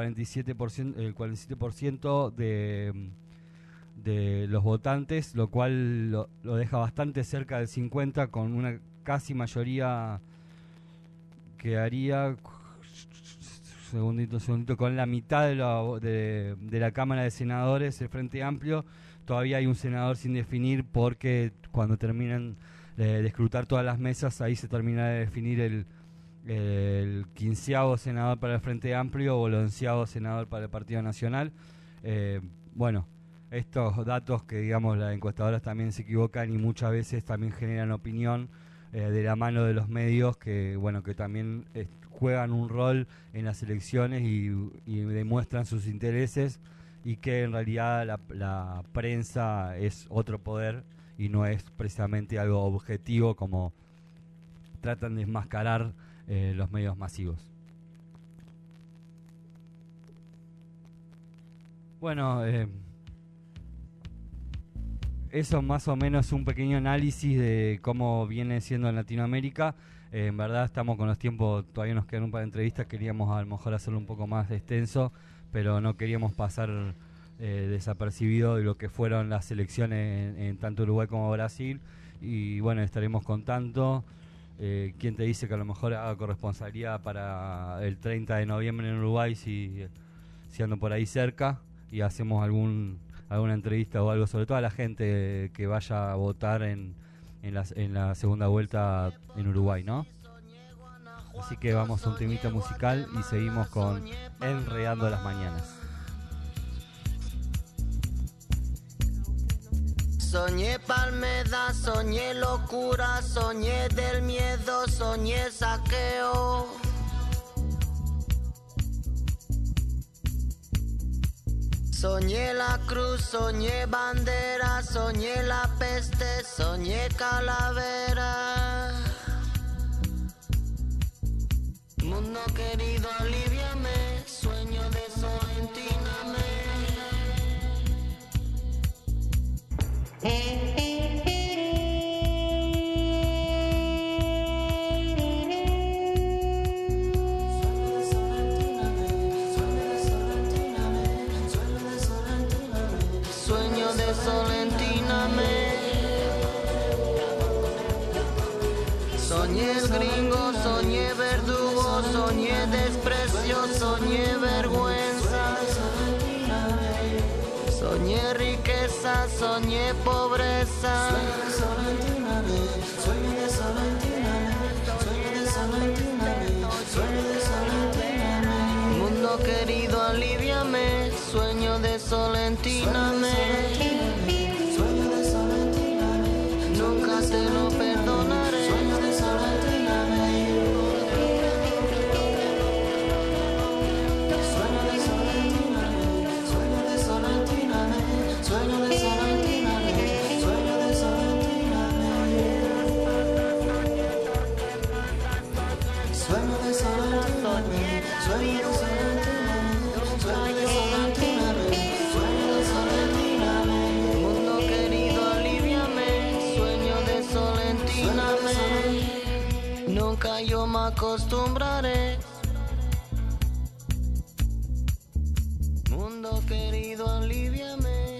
47% de los votantes, lo cual lo deja bastante cerca del 50%, con una casi mayoría que haría... Segundito, con la mitad de la Cámara de Senadores, el Frente Amplio. Todavía hay un senador sin definir, porque cuando terminan de escrutar todas las mesas, ahí se termina de definir el 15º senador para el Frente Amplio o el 11º senador para el Partido Nacional. Bueno, estos datos que, digamos, las encuestadoras también se equivocan y muchas veces también generan opinión de la mano de los medios, que, bueno, que también juegan un rol en las elecciones y demuestran sus intereses, y que en realidad la prensa es otro poder y no es precisamente algo objetivo como tratan de enmascarar los medios masivos. Bueno, Eso más o menos un pequeño análisis de cómo viene siendo en Latinoamérica. En verdad estamos con los tiempos, todavía nos quedan un par de entrevistas, queríamos a lo mejor hacerlo un poco más extenso, pero no queríamos pasar desapercibido de lo que fueron las elecciones en tanto Uruguay como Brasil. Y bueno, estaremos contando. ¿Quién te dice que a lo mejor haga corresponsabilidad para el 30 de noviembre en Uruguay si ando por ahí cerca y hacemos alguna entrevista o algo, sobre todo a la gente que vaya a votar en la segunda vuelta en Uruguay, ¿no? Así que vamos a un temita musical y seguimos con Enredando las Mañanas. Soñé palmeda, soñé locura, soñé del miedo, soñé saqueo. Soñé la cruz, soñé bandera, soñé la peste, soñé calavera. Mundo querido, aliviame, sueño desolentíname. Sueño desolentíname. Soñé el gringo, soñé verdugo, soñé desprecio, soñé vergüenza. Soñé riqueza, soñé pobreza. Mundo querido, aliviame, sueño desolentíname. Nunca te lo perdonaré. Mundo querido, aliviame, sueño desolentíname. Nunca yo me acostumbraré. Mundo querido, aliviame.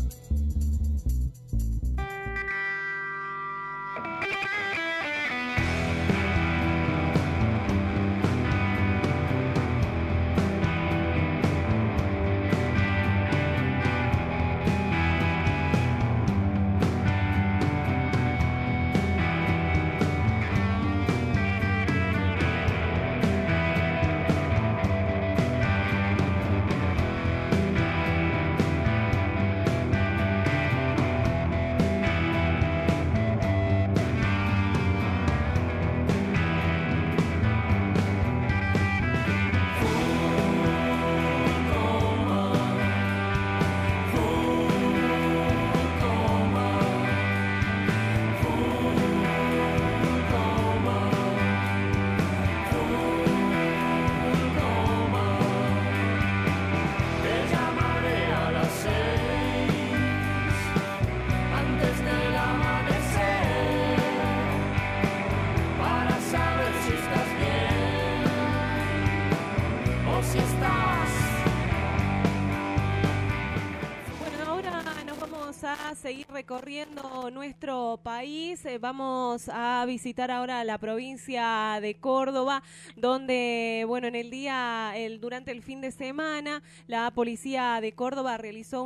A seguir recorriendo nuestro país. Vamos a visitar ahora la provincia de Córdoba, donde, bueno, en el día, durante el fin de semana, la policía de Córdoba realizó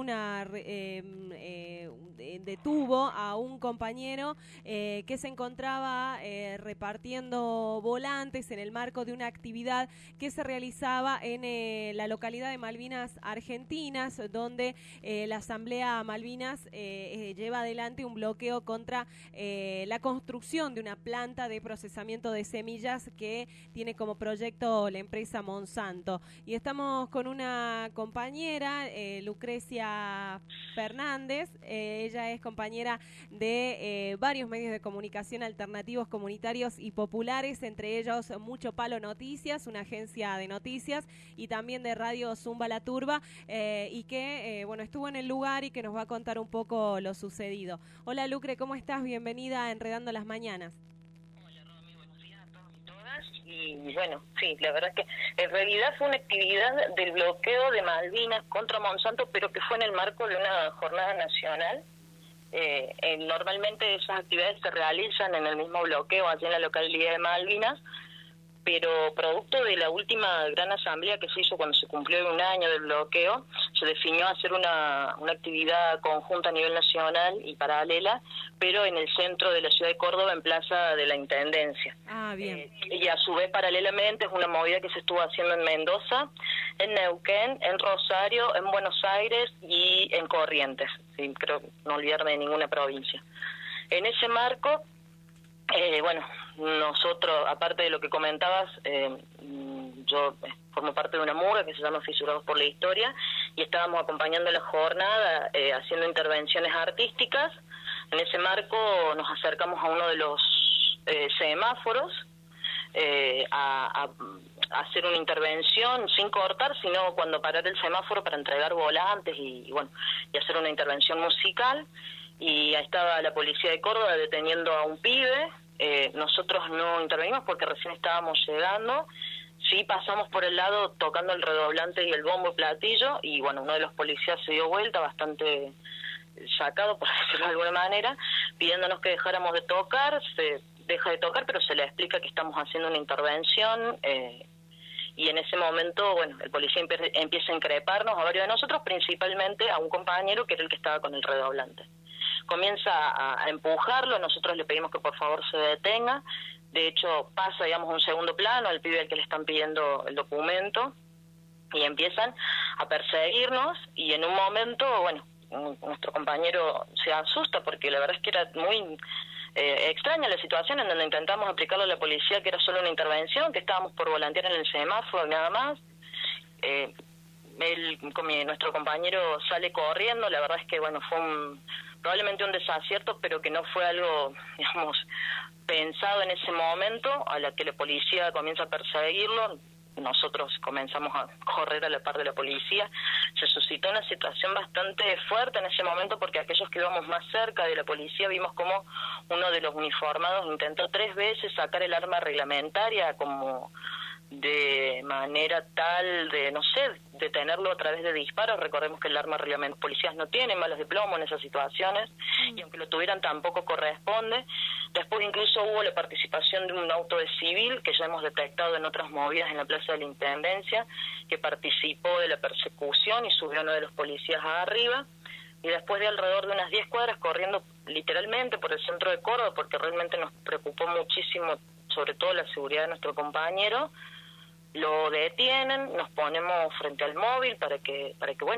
detuvo a un compañero que se encontraba repartiendo volantes en el marco de una actividad que se realizaba en la localidad de Malvinas Argentinas, donde la Asamblea Malvinas lleva adelante un bloqueo contra la construcción de una planta de procesamiento de semillas que tiene como proyecto la empresa Monsanto. Y estamos con una compañera, Lucrecia Fernández. Ella es compañera de varios medios de comunicación alternativos, comunitarios y populares, entre ellos Mucho Palo Noticias, una agencia de noticias, y también de Radio Zumba La Turba, y que bueno, estuvo en el lugar y que nos va a contar un poco poco lo sucedido. Hola Lucre, ¿cómo estás? Bienvenida a Enredando las Mañanas. Y bueno, sí, la verdad es que en realidad fue una actividad del bloqueo de Malvinas contra Monsanto, pero que fue en el marco de una jornada nacional. Normalmente esas actividades se realizan en el mismo bloqueo, allí en la localidad de Malvinas, pero producto de la última gran asamblea que se hizo cuando se cumplió un año del bloqueo, se definió hacer una actividad conjunta a nivel nacional y paralela, pero en el centro de la ciudad de Córdoba, en Plaza de la Intendencia. Ah, bien. Y a su vez, paralelamente, es una movida que se estuvo haciendo en Mendoza, en Neuquén, en Rosario, en Buenos Aires y en Corrientes. Sí, creo no olvidarme de ninguna provincia. En ese marco, bueno, nosotros, aparte de lo que comentabas, yo formo parte de una MUGA que se llama Fisurados por la Historia, y estábamos acompañando la jornada haciendo intervenciones artísticas. En ese marco nos acercamos a uno de los semáforos a hacer una intervención sin cortar, sino cuando parar el semáforo para entregar volantes y bueno, y hacer una intervención musical. Y ahí estaba la policía de Córdoba deteniendo a un pibe. Nosotros no intervenimos porque recién estábamos llegando. Sí pasamos por el lado tocando el redoblante y el bombo y platillo, y bueno, uno de los policías se dio vuelta bastante sacado, por decirlo de alguna manera, pidiéndonos que dejáramos de tocar. Se deja de tocar, pero se le explica que estamos haciendo una intervención, y en ese momento, bueno, el policía empieza a increparnos a varios de nosotros, principalmente a un compañero que era el que estaba con el redoblante. Comienza a empujarlo, nosotros le pedimos que por favor se detenga. De hecho, pasa, digamos, un segundo plano al pibe al que le están pidiendo el documento, y empiezan a perseguirnos, y en un momento, bueno, nuestro compañero se asusta porque la verdad es que era muy extraña la situación en donde intentamos aplicarle a la policía que era solo una intervención, que estábamos por volantear en el semáforo, nada más. Nuestro compañero sale corriendo. La verdad es que, bueno, fue probablemente un desacierto, pero que no fue algo, digamos, pensado en ese momento. A la que la policía comienza a perseguirlo, nosotros comenzamos a correr a la par de la policía. Se suscitó una situación bastante fuerte en ese momento, porque aquellos que íbamos más cerca de la policía vimos como uno de los uniformados intentó 3 veces sacar el arma reglamentaria, como de manera tal de, no sé, detenerlo a través de disparos. Recordemos que el arma reglamentaria, policías no tienen balas de plomo en esas situaciones, y aunque lo tuvieran tampoco corresponde. Después incluso hubo la participación de un auto de civil, que ya hemos detectado en otras movidas en la Plaza de la Intendencia, que participó de la persecución y subió a uno de los policías arriba. Y después de alrededor de unas 10 cuadras corriendo literalmente por el centro de Córdoba, porque realmente nos preocupó muchísimo, sobre todo la seguridad de nuestro compañero, lo detienen, nos ponemos frente al móvil para que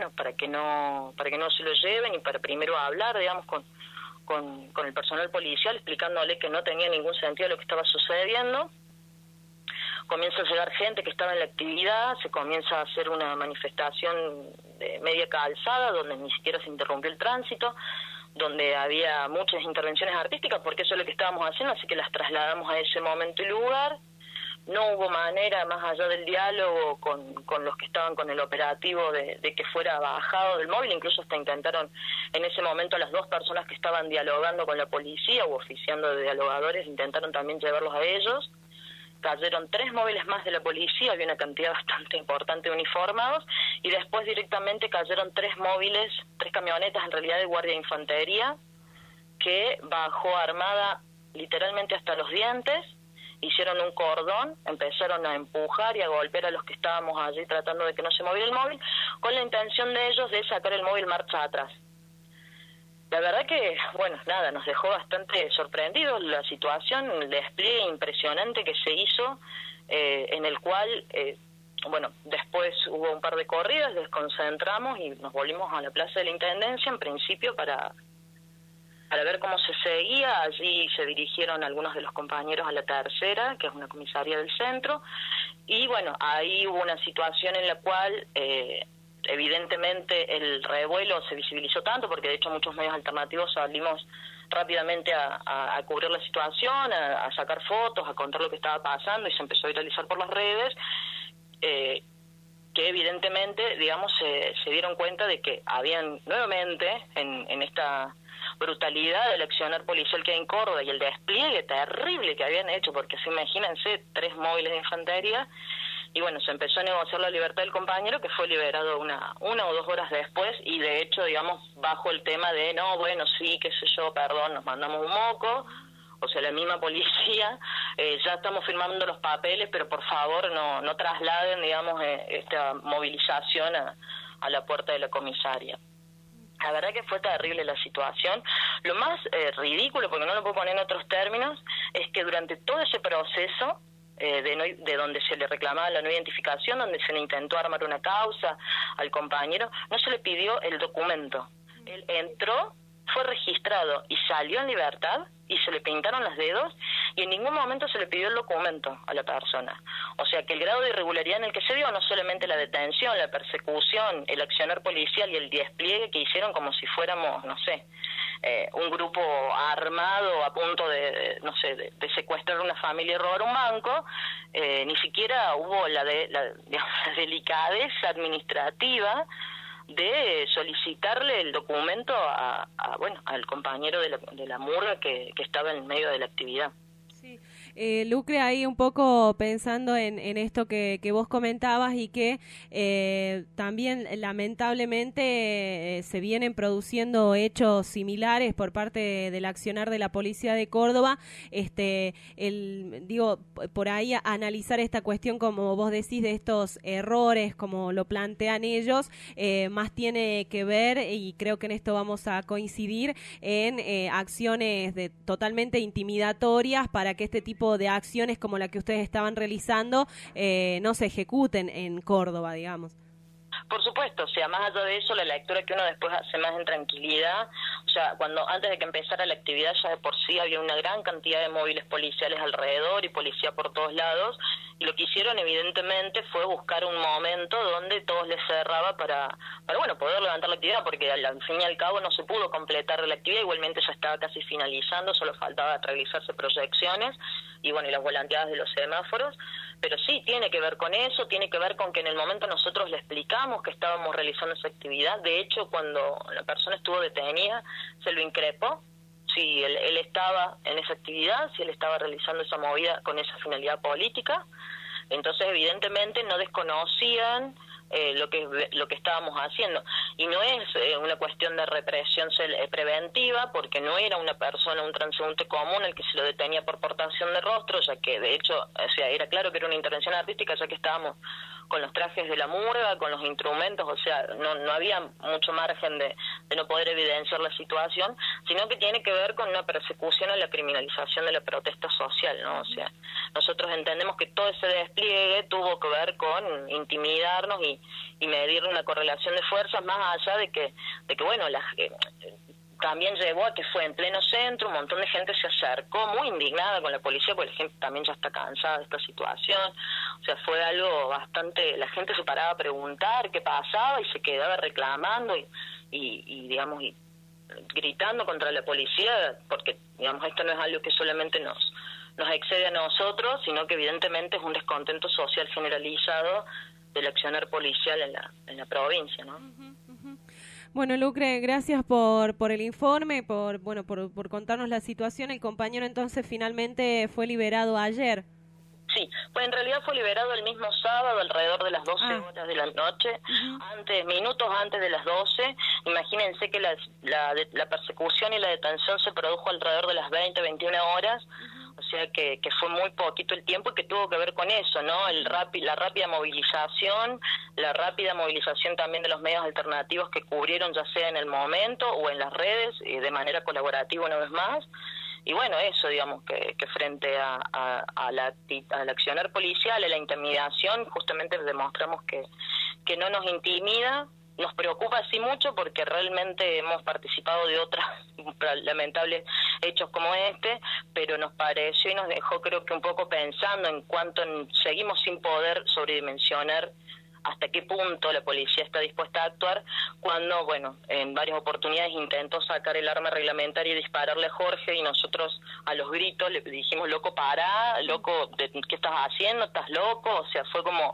no se lo lleven, y para primero hablar, digamos, con el personal policial, explicándole que no tenía ningún sentido lo que estaba sucediendo. Comienza a llegar gente que estaba en la actividad, se comienza a hacer una manifestación de media calzada, donde ni siquiera se interrumpió el tránsito, donde había muchas intervenciones artísticas, porque eso es lo que estábamos haciendo, así que las trasladamos a ese momento y lugar. No hubo manera, más allá del diálogo con los que estaban con el operativo, de que fuera bajado del móvil. Incluso hasta intentaron en ese momento, las 2 personas que estaban dialogando con la policía o oficiando de dialogadores, intentaron también llevarlos a ellos. Cayeron 3 móviles más de la policía, había una cantidad bastante importante de uniformados, y después directamente cayeron 3 móviles, 3 camionetas en realidad de guardia de infantería, que bajó armada literalmente hasta los dientes. Hicieron un cordón, empezaron a empujar y a golpear a los que estábamos allí tratando de que no se moviera el móvil, con la intención de ellos de sacar el móvil marcha atrás. La verdad que, bueno, nada, nos dejó bastante sorprendidos la situación, el despliegue impresionante que se hizo, en el cual, bueno, después hubo un par de corridas, desconcentramos y nos volvimos a la Plaza de la Intendencia, en principio para ver cómo se seguía. Allí se dirigieron algunos de los compañeros a la tercera, que es una comisaría del centro, y bueno, ahí hubo una situación en la cual evidentemente el revuelo se visibilizó tanto, porque de hecho muchos medios alternativos salimos rápidamente a cubrir la situación, a sacar fotos, a contar lo que estaba pasando, y se empezó a viralizar por las redes. que evidentemente, digamos, se dieron cuenta de que habían nuevamente en esta brutalidad del accionar policial que hay en Córdoba y el despliegue terrible que habían hecho, porque se imagínense 3 móviles de infantería, y bueno, se empezó a negociar la libertad del compañero, que fue liberado una o 2 horas después, y de hecho, digamos, bajo el tema de, no, bueno, sí, qué sé yo, perdón, nos mandamos un moco, o sea, la misma policía, ya estamos firmando los papeles, pero por favor no trasladen, digamos, esta movilización a la puerta de la comisaria. La verdad que fue terrible la situación. Lo más ridículo, porque no lo puedo poner en otros términos, es que durante todo ese proceso, de donde se le reclamaba la no identificación, donde se le intentó armar una causa al compañero, no se le pidió el documento. Él entró, fue registrado y salió en libertad, y se le pintaron los dedos, y en ningún momento se le pidió el documento a la persona. O sea que el grado de irregularidad en el que se dio, no solamente la detención, la persecución, el accionar policial y el despliegue que hicieron como si fuéramos, no sé, un grupo armado a punto de secuestrar una familia y robar un banco, ni siquiera hubo la delicadeza administrativa de solicitarle el documento al compañero de la murga que estaba en medio de la actividad. Lucre, ahí un poco pensando en esto que vos comentabas y que también lamentablemente se vienen produciendo hechos similares por parte del accionar de la policía de Córdoba. Por ahí analizar esta cuestión, como vos decís, de estos errores, como lo plantean ellos, más tiene que ver, y creo que en esto vamos a coincidir, en acciones totalmente intimidatorias para que este tipo de acciones como la que ustedes estaban realizando no se ejecuten en Córdoba, digamos. Por supuesto, o sea, más allá de eso, la lectura que uno después hace más en tranquilidad, o sea, antes de que empezara la actividad ya de por sí había una gran cantidad de móviles policiales alrededor y policía por todos lados, y lo que hicieron evidentemente fue buscar un momento donde todos les cerraba para poder levantar la actividad, porque al fin y al cabo no se pudo completar la actividad, igualmente ya estaba casi finalizando, solo faltaba realizarse proyecciones y las volanteadas de los semáforos, pero sí tiene que ver con eso, tiene que ver con que en el momento nosotros le explicamos que estábamos realizando esa actividad. De hecho, cuando la persona estuvo detenida, se lo increpó si él estaba en esa actividad, si él estaba realizando esa movida con esa finalidad política. Entonces, evidentemente, no desconocían lo que estábamos haciendo. Y no es una cuestión de represión preventiva, porque no era una persona, un transeúnte común el que se lo detenía por portación de rostro, ya que de hecho, o sea, era claro que era una intervención artística, ya que estábamos con los trajes de la murga, con los instrumentos, o sea, no había mucho margen de no poder evidenciar la situación, sino que tiene que ver con una persecución a la criminalización de la protesta social, ¿no? O sea, nosotros entendemos que todo ese despliegue tuvo que ver con intimidarnos y medir una correlación de fuerzas, más allá de que también llevó a que fue en pleno centro, un montón de gente se acercó muy indignada con la policía, porque la gente también ya está cansada de esta situación. O sea, fue algo bastante, la gente se paraba a preguntar qué pasaba y se quedaba reclamando y gritando contra la policía, porque esto no es algo que solamente nos excede a nosotros, sino que evidentemente es un descontento social generalizado del accionar policial en la provincia, ¿no? Bueno, Lucre, gracias por el informe, por contarnos la situación. El compañero entonces finalmente fue liberado ayer. Sí, pues en realidad fue liberado el mismo sábado alrededor de las 12 horas de la noche, minutos antes de las 12. Imagínense que la persecución y la detención se produjo alrededor de las 20, 21 horas. O sea que fue muy poquito el tiempo y que tuvo que ver con eso, ¿no? La rápida movilización también de los medios alternativos que cubrieron ya sea en el momento o en las redes de manera colaborativa una vez más. Y eso, digamos, que frente al accionar policial, a la intimidación, justamente demostramos que no nos intimida. Nos preocupa así mucho porque realmente hemos participado de otros lamentables hechos como este, pero nos pareció y nos dejó, creo que un poco pensando en cuanto seguimos sin poder sobredimensionar hasta qué punto la policía está dispuesta a actuar cuando, en varias oportunidades intentó sacar el arma reglamentaria y dispararle a Jorge, y nosotros a los gritos le dijimos, loco, pará, loco, ¿qué estás haciendo? ¿Estás loco? O sea, fue como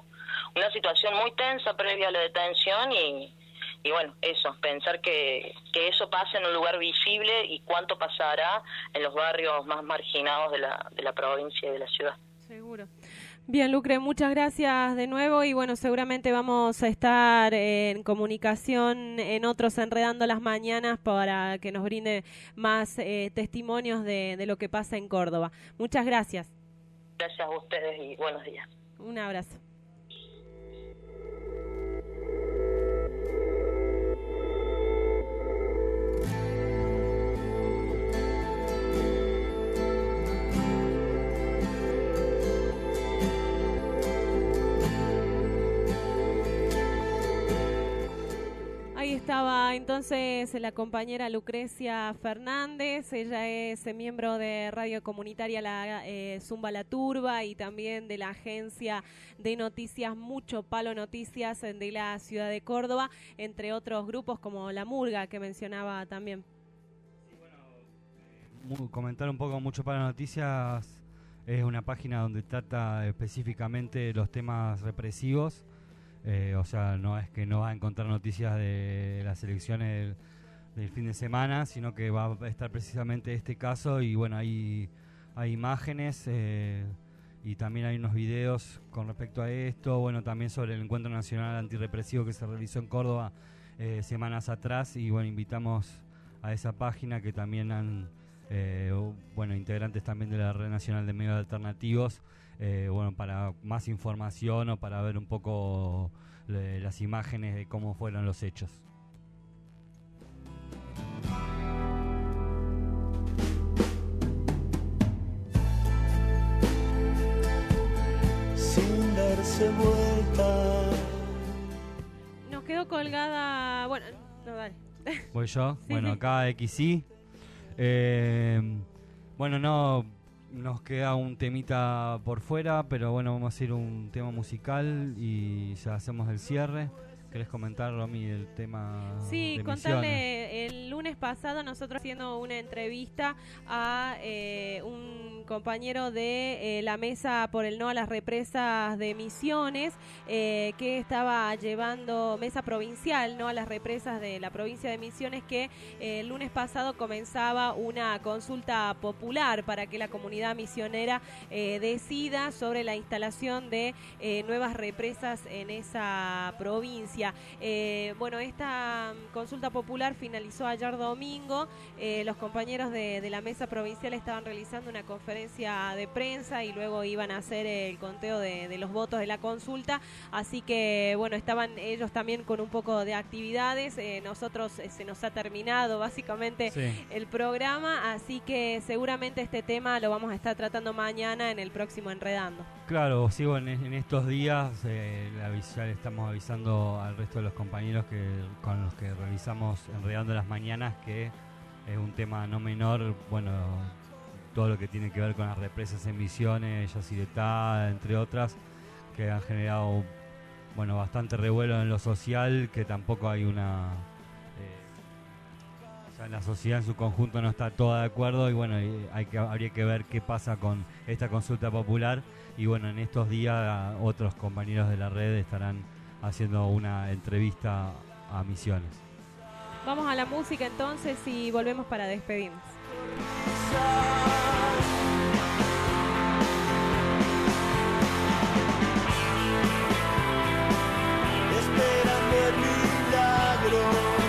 una situación muy tensa previa a la detención y bueno, eso, pensar que eso pase en un lugar visible y cuánto pasará en los barrios más marginados de la provincia y de la ciudad. Seguro. Bien, Lucre, muchas gracias de nuevo y bueno, seguramente vamos a estar en comunicación en otros Enredando las Mañanas para que nos brinde más testimonios de lo que pasa en Córdoba. Muchas gracias. Gracias a ustedes y buenos días. Un abrazo. Ahí estaba entonces la compañera Lucrecia Fernández, ella es miembro de radio comunitaria la Zumba La Turba y también de la agencia de noticias Mucho Palo Noticias de la ciudad de Córdoba, entre otros grupos como La Murga que mencionaba también. Sí, bueno, comentar un poco Mucho Palo Noticias es una página donde trata específicamente los temas represivos. O sea, no es que no va a encontrar noticias de las elecciones del fin de semana, sino que va a estar precisamente este caso y bueno, hay imágenes y también hay unos videos con respecto a esto, bueno, también sobre el Encuentro Nacional Antirrepresivo que se realizó en Córdoba semanas atrás y bueno, invitamos a esa página que también han, bueno, integrantes también de la Red Nacional de Medios Alternativos, bueno, para más información o para ver un poco las imágenes de cómo fueron los hechos. Sin darse vuelta. Nos quedó colgada, bueno, no, dale. ¿Voy yo? Sí, bueno, sí. acá XY. Bueno, no... Nos queda un temita por fuera, pero bueno, vamos a hacer un tema musical y ya hacemos el cierre. ¿Querés comentar, Romy, el tema Sí, de contarle, Misiones? el lunes pasado nosotros haciendo una entrevista a un compañero de la Mesa por el No a las Represas de Misiones, que estaba llevando, Mesa Provincial, No a las Represas de la provincia de Misiones, que el lunes pasado comenzaba una consulta popular para que la comunidad misionera decida sobre la instalación de nuevas represas en esa provincia. Bueno, esta consulta popular finalizó ayer domingo. Los compañeros de la Mesa Provincial estaban realizando una conferencia de prensa y luego iban a hacer el conteo de los votos de la consulta. Así que, bueno, estaban ellos también con un poco de actividades. Nosotros se nos ha terminado básicamente el programa, así que seguramente este tema lo vamos a estar tratando mañana en el próximo Enredando. Claro, sigo en estos días, ya le estamos avisando al resto de los compañeros con los que realizamos Enredando las Mañanas que es un tema no menor, bueno, todo lo que tiene que ver con las represas en Misiones, Yacyretá, entre otras, que han generado, bueno, bastante revuelo en lo social, que tampoco hay una... ya la sociedad en su conjunto no está toda de acuerdo y bueno, habría que ver qué pasa con esta consulta popular y bueno, en estos días otros compañeros de la red estarán haciendo una entrevista a Misiones. Vamos a la música entonces y volvemos para despedirnos. Esperando el milagro,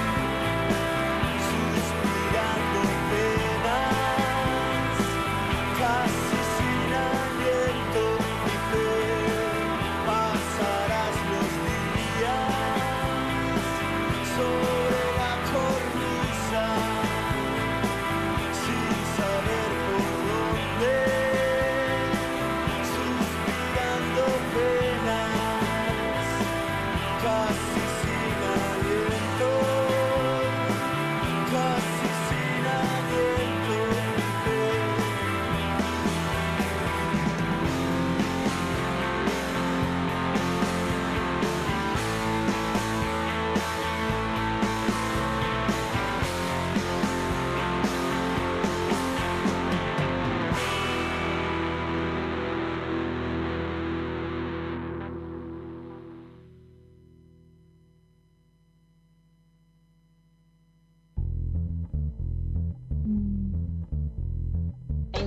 suspirando penas, casi sin aliento ni fe, pasarás los días sobre la cornisa, sin saber por dónde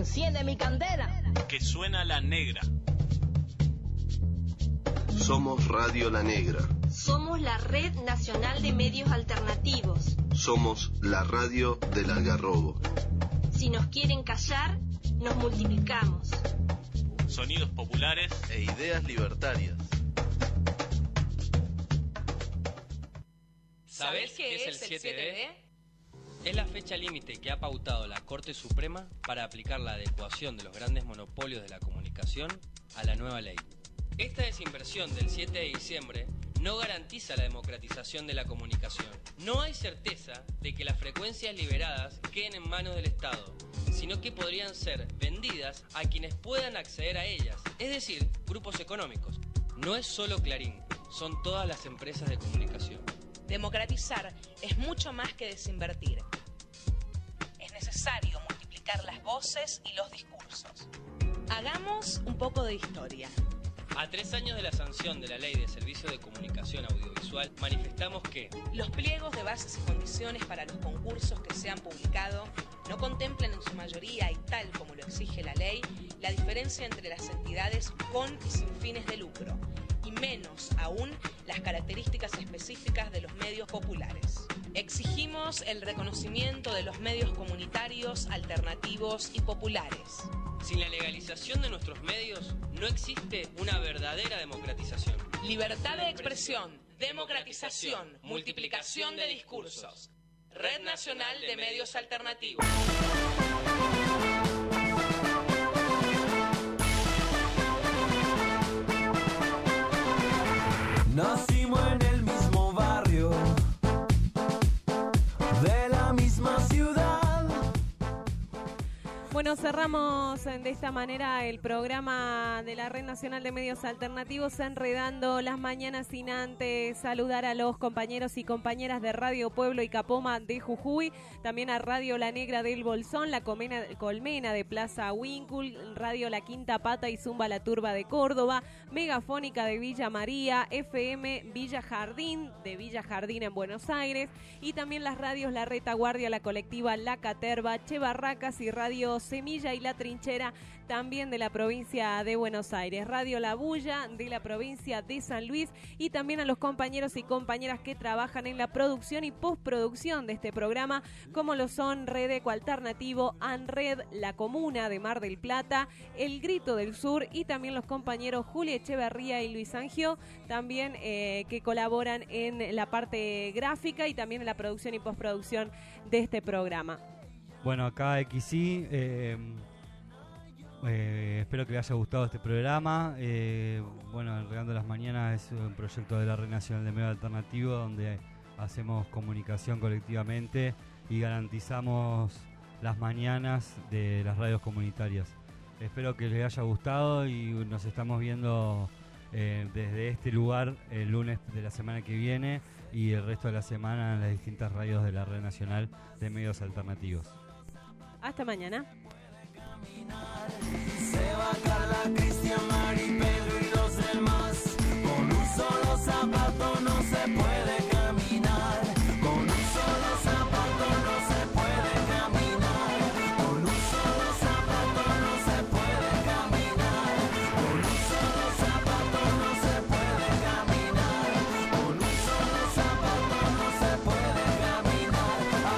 enciende mi candela. Que suena la negra. Somos Radio La Negra. Somos la Red Nacional de Medios Alternativos. Somos la radio del Algarrobo. Si nos quieren callar, nos multiplicamos. Sonidos populares e ideas libertarias. ¿Sabés qué es el 7D? Es la fecha límite que ha pautado la Corte Suprema para aplicar la adecuación de los grandes monopolios de la comunicación a la nueva ley. Esta desinversión del 7 de diciembre no garantiza la democratización de la comunicación. No hay certeza de que las frecuencias liberadas queden en manos del Estado, sino que podrían ser vendidas a quienes puedan acceder a ellas, es decir, grupos económicos. No es solo Clarín, son todas las empresas de comunicación. Democratizar es mucho más que desinvertir. Es necesario multiplicar las voces y los discursos. Hagamos un poco de historia. A 3 años de la sanción de la Ley de Servicios de Comunicación Audiovisual, manifestamos que los pliegos de bases y condiciones para los concursos que se han publicado no contemplan en su mayoría, y tal como lo exige la ley, la diferencia entre las entidades con y sin fines de lucro, y menos aún las características específicas de los medios populares. Exigimos el reconocimiento de los medios comunitarios, alternativos y populares. Sin la legalización de nuestros medios, no existe una verdadera democratización. Libertad de expresión, democratización, multiplicación de discursos. Red Nacional de Medios Alternativos. Nacimos en el mismo barrio, de la misma ciudad. Bueno, cerramos de esta manera el programa de la Red Nacional de Medios Alternativos, Enredando las Mañanas, sin antes saludar a los compañeros y compañeras de Radio Pueblo y Capoma de Jujuy, también a Radio La Negra del Bolsón, La Colmena de Plaza Huíncul, Radio La Quinta Pata y Zumba La Turba de Córdoba, Megafónica de Villa María, FM Villa Jardín de Villa Jardín en Buenos Aires, y también las radios La Retaguardia, La Colectiva, La Caterva, Che Barracas y Radio Semilla y La Trinchera, también de la provincia de Buenos Aires, Radio La Bulla de la provincia de San Luis, y también a los compañeros y compañeras que trabajan en la producción y postproducción de este programa, como lo son Red Eco Alternativo, ANRED, La Comuna de Mar del Plata, El Grito del Sur, y también los compañeros Julia Echeverría y Luis Angio, también que colaboran en la parte gráfica y también en la producción y postproducción de este programa. Bueno, acá XI, espero que les haya gustado este programa. Bueno, Enredando las Mañanas es un proyecto de la Red Nacional de Medios Alternativos donde hacemos comunicación colectivamente y garantizamos las mañanas de las radios comunitarias. Espero que les haya gustado y nos estamos viendo desde este lugar el lunes de la semana que viene y el resto de la semana en las distintas radios de la Red Nacional de Medios Alternativos. Hasta mañana. Se va Carla, Cristian, Mari, Pedro y los demás. Con un solo zapato no se puede caminar. Con un solo zapato no se puede caminar. Con un solo zapato no se puede caminar. Con un solo zapato no se puede caminar. Con un solo zapato no se puede caminar.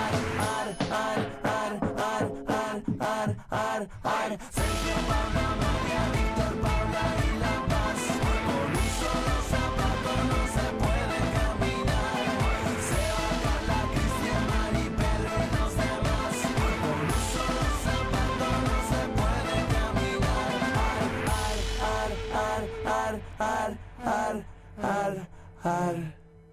Sergio, Paula, María, Víctor, Paula y La Paz. Con un solo zapato no se puede caminar. Se va Carla, Cristian, Mari, Pedro y los demás. Con un solo zapato no se puede caminar.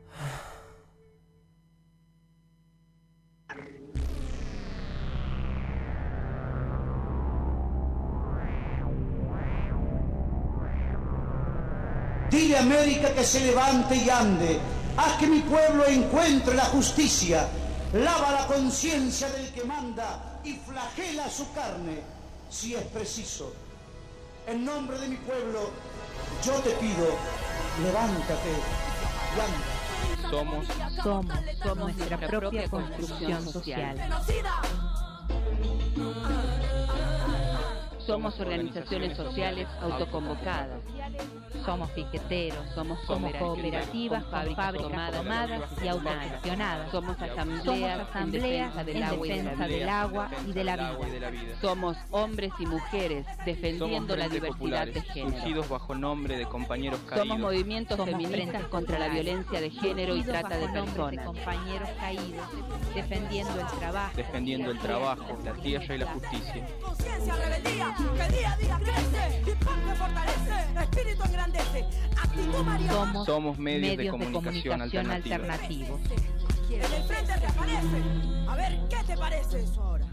Dile a América que se levante y ande, haz que mi pueblo encuentre la justicia, lava la conciencia del que manda y flagela su carne, si es preciso. En nombre de mi pueblo, yo te pido, levántate y anda. Somos nuestra propia construcción social. Somos organizaciones sociales autoconvocadas. Somos piqueteros, somos cooperativas, fábricas tomadas y autogestionadas. Somos asambleas en defensa del agua y de la vida. Somos hombres y mujeres defendiendo la diversidad de género. Surgidos bajo nombre de compañeros caídos. Somos movimientos feministas contra la violencia de género y trata de personas. Compañeros caídos, defendiendo el trabajo, La tierra y la justicia. Conciencia, rebeldía, que día a día crece, hip hop que fortalece, espíritu engrandece, actitud mariana. Somos medios de comunicación alternativos. En el frente reaparece. A ver, ¿qué te parece eso ahora?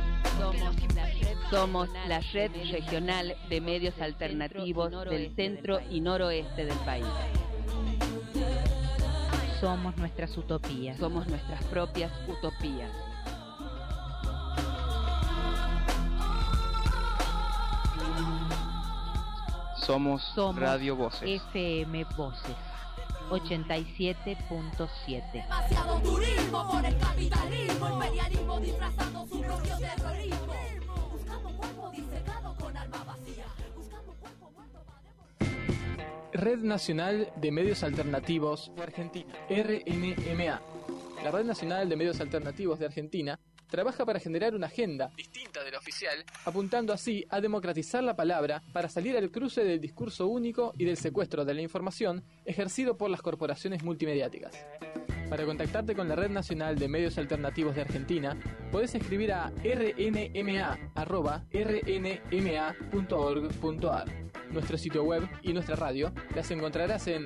Somos la red regional de medios alternativos del centro y noroeste del país. Somos nuestras utopías. Somos nuestras propias utopías. Somos Radio Voces. FM Voces 87.7. Demasiado turismo por el capitalismo, imperialismo disfrazando su propio terrorismo. Buscando un cuerpo disecado con alma vacía. Buscando un cuerpo muerto. Red Nacional de Medios Alternativos de Argentina, RNMA. La Red Nacional de Medios Alternativos de Argentina trabaja para generar una agenda distinta de la oficial, apuntando así a democratizar la palabra para salir al cruce del discurso único y del secuestro de la información ejercido por las corporaciones multimediáticas. Para contactarte con la Red Nacional de Medios Alternativos de Argentina, podés escribir a rnma@rnma.org.ar. Nuestro sitio web y nuestra radio las encontrarás en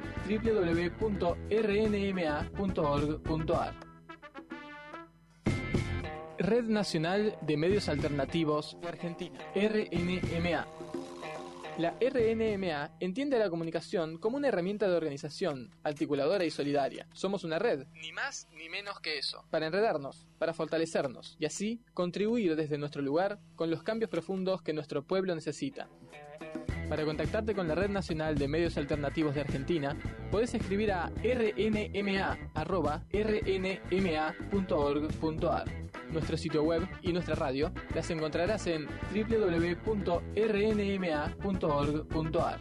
www.rnma.org.ar. Red Nacional de Medios Alternativos de Argentina, RNMA. La RNMA entiende a la comunicación como una herramienta de organización, articuladora y solidaria. Somos una red, ni más ni menos que eso, para enredarnos, para fortalecernos y así contribuir desde nuestro lugar con los cambios profundos que nuestro pueblo necesita. Para contactarte con la Red Nacional de Medios Alternativos de Argentina, podés escribir a rnma@rnma.org.ar. Nuestro sitio web y nuestra radio las encontrarás en www.rnma.org.ar.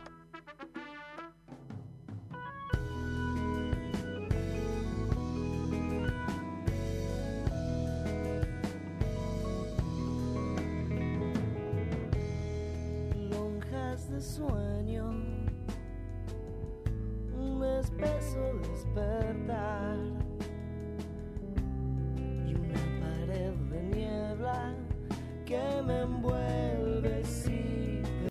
Lonjas de sueño, un espeso despertar y una pared de niebla que me envuelve.